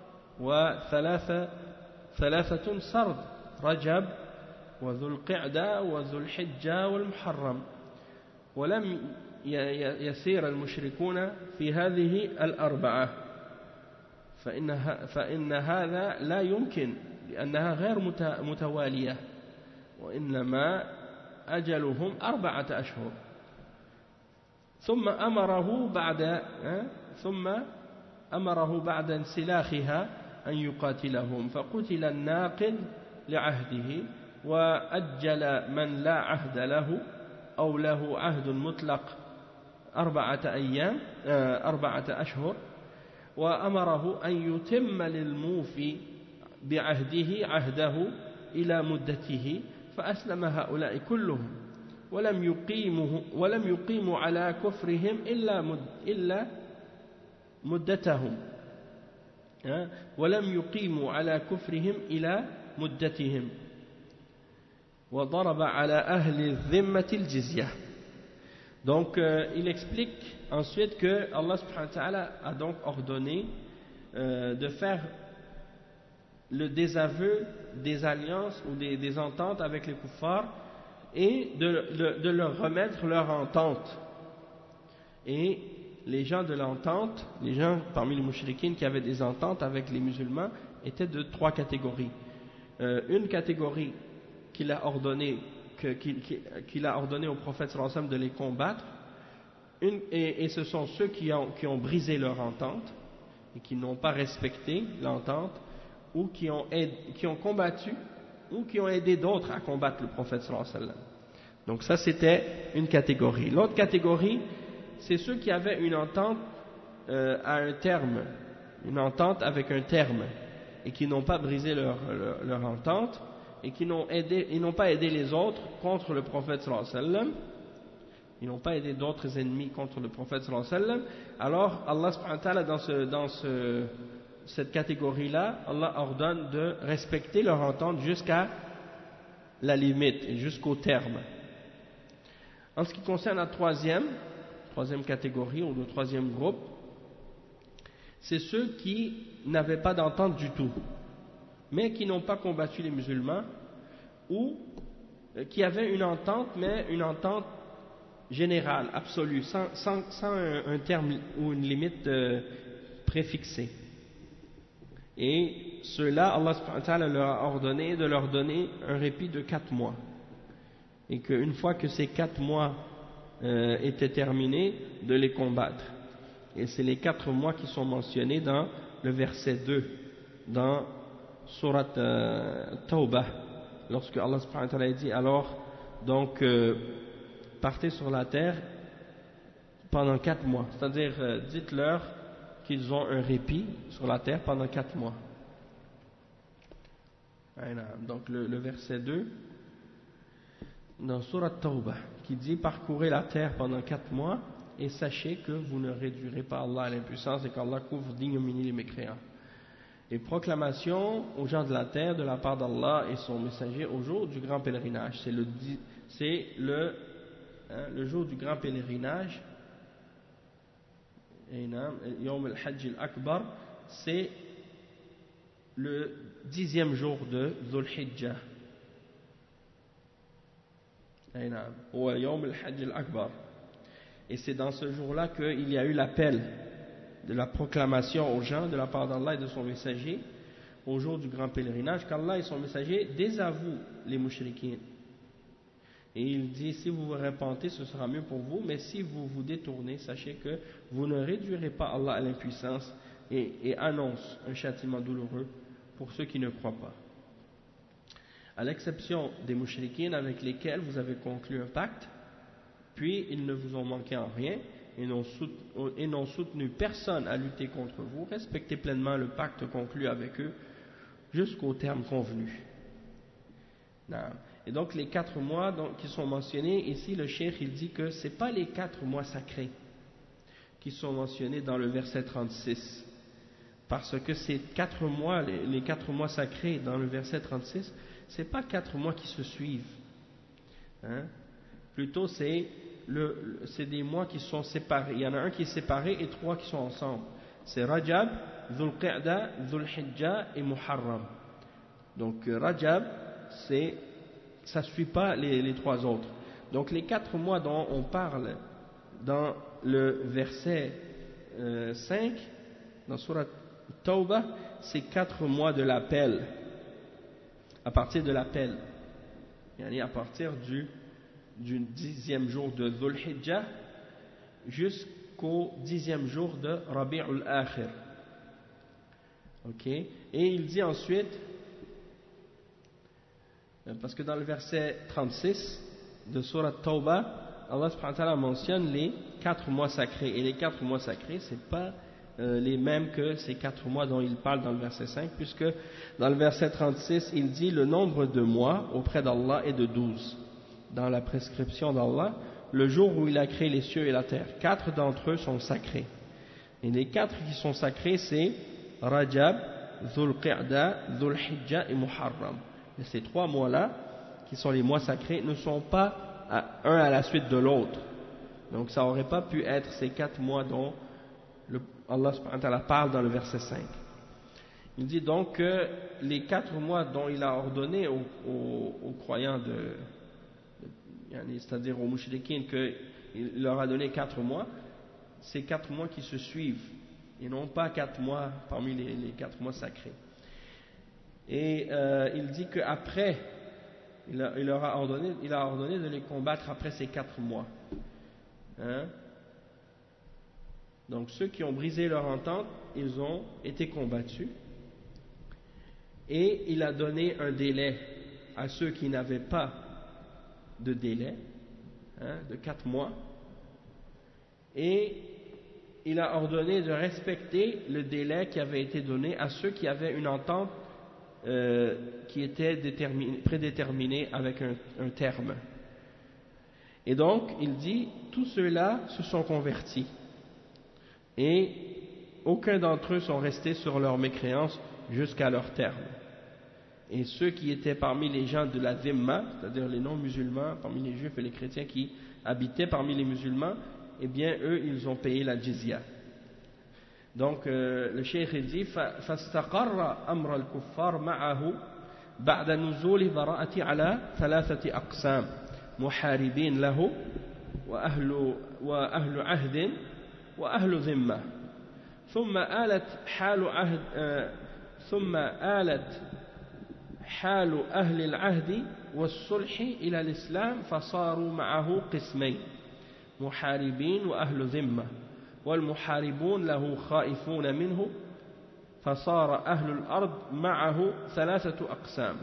ثلاثة سرد رجب وذو القعدة وذو الحجة والمحرم ولم يسير المشركون في هذه 4 فإن هذا لا يمكن لأنها غير متوالية وإنما أجلهم 4 أشهر ثم أمره بعد انسلاخها أن يقاتلهم فقتل الناقض لعهده وأجل من لا عهد له أو له عهد مطلق 4 أشهر وأمره أن يتم للموفي بعهده عهده إلى مدته فأسلم هؤلاء كلهم ولم يقيموا على كفرهم إلا مدتهم ولم يقيموا على كفرهم إلى مدتهم وضرب على أهل الذمة الجزية. Donc il explique ensuite que Allah subhanahu wa ta'ala a donc ordonné de faire le désaveu des alliances ou des ententes avec les kuffars et de leur remettre leur entente. Et les gens de l'entente, les gens parmi les mouchrikines qui avaient des ententes avec les musulmans étaient de 3 catégories. Une catégorie qu'il a ordonné au prophète sallallahu alayhi wa sallam de les combattre et ce sont ceux qui ont brisé leur entente et qui n'ont pas respecté l'entente ou qui ont combattu ou qui ont aidé d'autres à combattre le prophète sallallahu alayhi wa sallam. Donc ça c'était une catégorie. L'autre catégorie c'est ceux qui avaient une entente à un terme, une entente avec un terme et qui n'ont pas brisé leur entente et qui n'ont pas aidé les autres contre le prophète sallallahu alayhi wa sallam. Ils n'ont pas aidé d'autres ennemis contre le prophète sallallahu alayhi wa sallam. Alors Allah subhanahu wa ta'ala dans cette catégorie-là, Allah ordonne de respecter leur entente jusqu'à la limite et jusqu'au terme. En ce qui concerne la troisième catégorie ou le troisième groupe, c'est ceux qui n'avaient pas d'entente du tout, mais qui n'ont pas combattu les musulmans ou qui avaient une entente, mais une entente générale, absolue, sans un terme ou une limite préfixée. Et ceux-là, Allah subhanahu wa ta'ala leur a ordonné de leur donner un répit de 4 mois. Et qu'une fois que ces 4 mois étaient terminés, de les combattre. Et c'est les 4 mois qui sont mentionnés dans le verset 2, dans Surat Tawbah, lorsque Allah subhanahu wa ta'ala dit alors, donc, partez sur la terre pendant 4 mois. C'est-à-dire, dites-leur qu'ils ont un répit sur la terre pendant 4 mois. Donc le verset 2 dans Surat Tawbah qui dit parcourez la terre pendant 4 mois et sachez que vous ne réduirez pas Allah à l'impuissance et qu'Allah couvre d'ignominie les mécréants. Et proclamation aux gens de la terre de la part d'Allah et son messager au jour du grand pèlerinage. C'est le jour du grand pèlerinage. Yawm al-Hajj al-Akbar, c'est le 10e jour de Dhul Hijjah. Et c'est dans ce jour-là qu'il y a eu l'appel de la proclamation aux gens de la part d'Allah et de son messager au jour du grand pèlerinage, qu'Allah et son messager désavouent les mouchriquins. Et il dit, si vous vous repentez, ce sera mieux pour vous, mais si vous vous détournez, sachez que vous ne réduirez pas Allah à l'impuissance et annonce un châtiment douloureux pour ceux qui ne croient pas. À l'exception des mouchriquins avec lesquels vous avez conclu un pacte, puis ils ne vous ont manqué en rien et n'ont soutenu personne à lutter contre vous, respectez pleinement le pacte conclu avec eux jusqu'au terme convenu. Et donc les 4 mois qui sont mentionnés ici, le cheikh il dit que ce n'est pas les 4 mois sacrés qui sont mentionnés dans le verset 36, parce que ces 4 mois, les 4 mois sacrés dans le verset 36, ce n'est pas 4 mois qui se suivent, plutôt c'est des mois qui sont séparés. Il y en a un qui est séparé et 3 qui sont ensemble. C'est Rajab, Dhul Qa'da, Dhul Hijjah et Muharram. Donc Rajab, ça ne suit pas les 3 autres. Donc les 4 mois dont on parle dans le verset 5, dans Surat Tawbah, c'est 4 mois de l'appel. À partir de l'appel, à partir du 10e jour de Dhul Hijjah jusqu'au 10e jour de Rabi'ul Akhir. Ok. Et il dit ensuite, parce que dans le verset 36 de Surat Tawbah, Allah subhanahu wa ta'ala mentionne les 4 mois sacrés. Et les 4 mois sacrés, ce n'est pas les mêmes que ces 4 mois dont il parle dans le verset 5, puisque dans le verset 36, il dit le nombre de mois auprès d'Allah est de 12. Dans la prescription d'Allah, le jour où il a créé les cieux et la terre. 4 d'entre eux sont sacrés. Et les 4 qui sont sacrés, c'est Rajab, Dhul Qa'da, Dhul Hijjah et Muharram. Et ces 3 mois-là, qui sont les mois sacrés, ne sont pas un à la suite de l'autre. Donc ça n'aurait pas pu être ces 4 mois dont Allah subhanahu wa ta'ala parle dans le verset 5. Il dit donc que les 4 mois dont il a ordonné aux croyants c'est-à-dire aux mouchriquins qu'il leur a donné 4 mois, c'est 4 mois qui se suivent et non pas 4 mois parmi les 4 mois sacrés. Et il dit qu'après, il a ordonné de les combattre après ces 4 mois. Donc ceux qui ont brisé leur entente, ils ont été combattus. Et il a donné un délai à ceux qui n'avaient pas de délai, de 4 mois. Et il a ordonné de respecter le délai qui avait été donné à ceux qui avaient une entente qui était prédéterminée avec un terme. Et donc, il dit, tous ceux-là se sont convertis. Et aucun d'entre eux sont restés sur leur mécréance jusqu'à leur terme. Et ceux qui étaient parmi les gens de la Dhimma, c'est-à-dire les non-musulmans, parmi les juifs et les chrétiens qui habitaient parmi les musulmans, eh bien eux, ils ont payé la jizya. Donc le cheikh dit فاستقر أمر الكفار معه بعد نزول البراءة على 3 أقسام محاربين له وأهل عهد وأهل ذمة ثم آلت حال أهل العهد والصلح إلى الإسلام فصاروا معه قسمين محاربين وأهل ذمة والمحاربون له خائفون منه فصار أهل الأرض معه 3 أقسام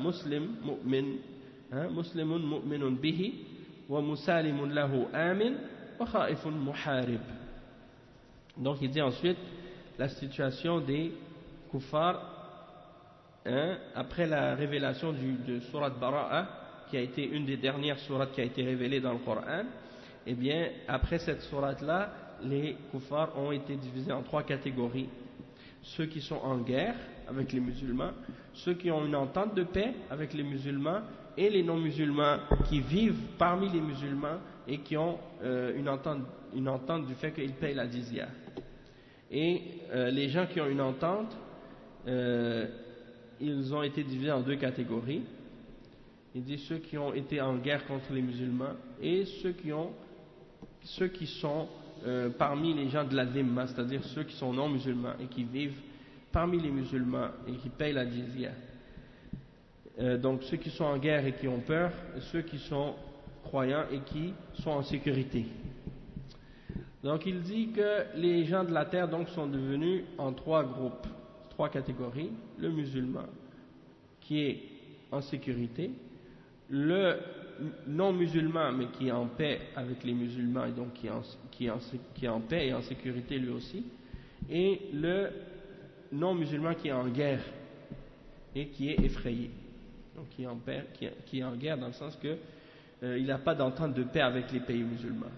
مسلم مؤمن به ومسالم له آمن وخائف محارب. Donc il dit ensuite la situation des kuffars après la révélation de Surat Bara'a, qui a été une des dernières sourates qui a été révélée dans le Coran. Eh bien, après cette sourate-là, les kuffars ont été divisés en 3 catégories. Ceux qui sont en guerre avec les musulmans, ceux qui ont une entente de paix avec les musulmans, et les non-musulmans qui vivent parmi les musulmans et qui ont une entente du fait qu'ils payent la jizya. Et les gens qui ont une entente, ils ont été divisés en deux catégories. Il dit ceux qui ont été en guerre contre les musulmans et ceux qui sont parmi les gens de la dhimma, c'est-à-dire ceux qui sont non musulmans et qui vivent parmi les musulmans et qui payent la jizya. Donc ceux qui sont en guerre et qui ont peur, et ceux qui sont croyants et qui sont en sécurité. Donc il dit que les gens de la terre donc sont devenus en trois groupes, trois catégories: le musulman qui est en sécurité, le non musulman mais qui est en paix avec les musulmans et donc qui est en paix et en sécurité lui aussi, et le non musulman qui est en guerre et qui est effrayé. Donc qui est en guerre dans le sens que il n'a pas d'entente de paix avec les pays musulmans.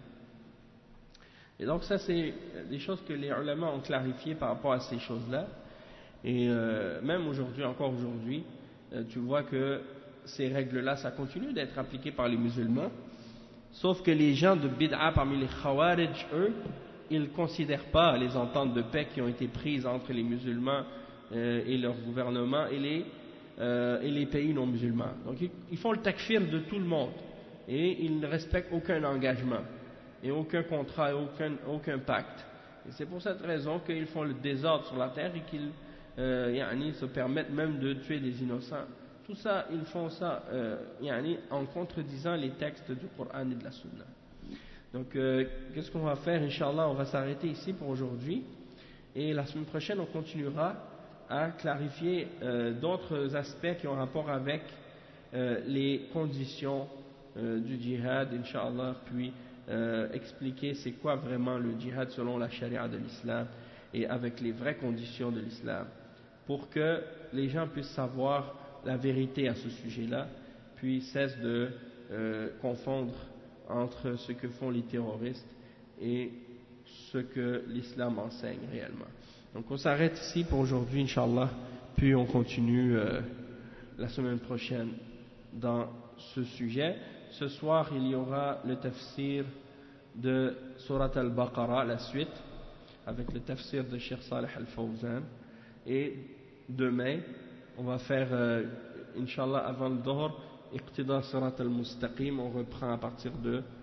Et donc ça c'est des choses que les ulama ont clarifiées par rapport à ces choses-là. Et même aujourd'hui, encore aujourd'hui, tu vois que ces règles-là, ça continue d'être appliqué par les musulmans. Sauf que les gens de bid'a parmi les khawarij, eux, ils ne considèrent pas les ententes de paix qui ont été prises entre les musulmans et leur gouvernement et les pays non musulmans. Donc ils font le takfir de tout le monde et ils ne respectent aucun engagement et aucun contrat et aucun pacte. Et c'est pour cette raison qu'ils font le désordre sur la terre et qu'ils se permettent même de tuer des innocents. Tout ça, ils font ça en contredisant les textes du Coran et de la Sunna. Donc qu'est-ce qu'on va faire? Inch'Allah, on va s'arrêter ici pour aujourd'hui et la semaine prochaine on continuera à clarifier d'autres aspects qui ont rapport avec les conditions du djihad, Inch'Allah, puis expliquer c'est quoi vraiment le djihad selon la charia de l'islam et avec les vraies conditions de l'islam, pour que les gens puissent savoir la vérité à ce sujet-là, puis cessent de confondre entre ce que font les terroristes et ce que l'islam enseigne réellement. Donc on s'arrête ici pour aujourd'hui, Inch'Allah, puis on continue la semaine prochaine dans ce sujet. Ce soir, il y aura le tafsir de Surat al-Baqarah, la suite, avec le tafsir de Cheikh Saleh al-Fawzan. Et demain, on va faire, Inch'Allah, avant le Dhuhr, Iqtida Surat al-Mustaqim. On reprend à partir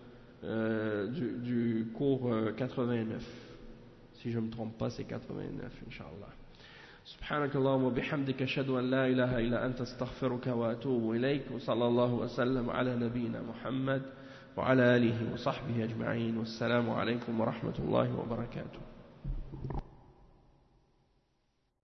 du cours 89. Si je ne me trompe pas, c'est 89, Inch'Allah. سبحانك اللهم وبحمدك أشهد أن لا إله إلا أنت استغفرك وأتوب إليك وصلى الله وسلم على نبينا محمد وعلى آله وصحبه أجمعين والسلام عليكم ورحمة الله وبركاته.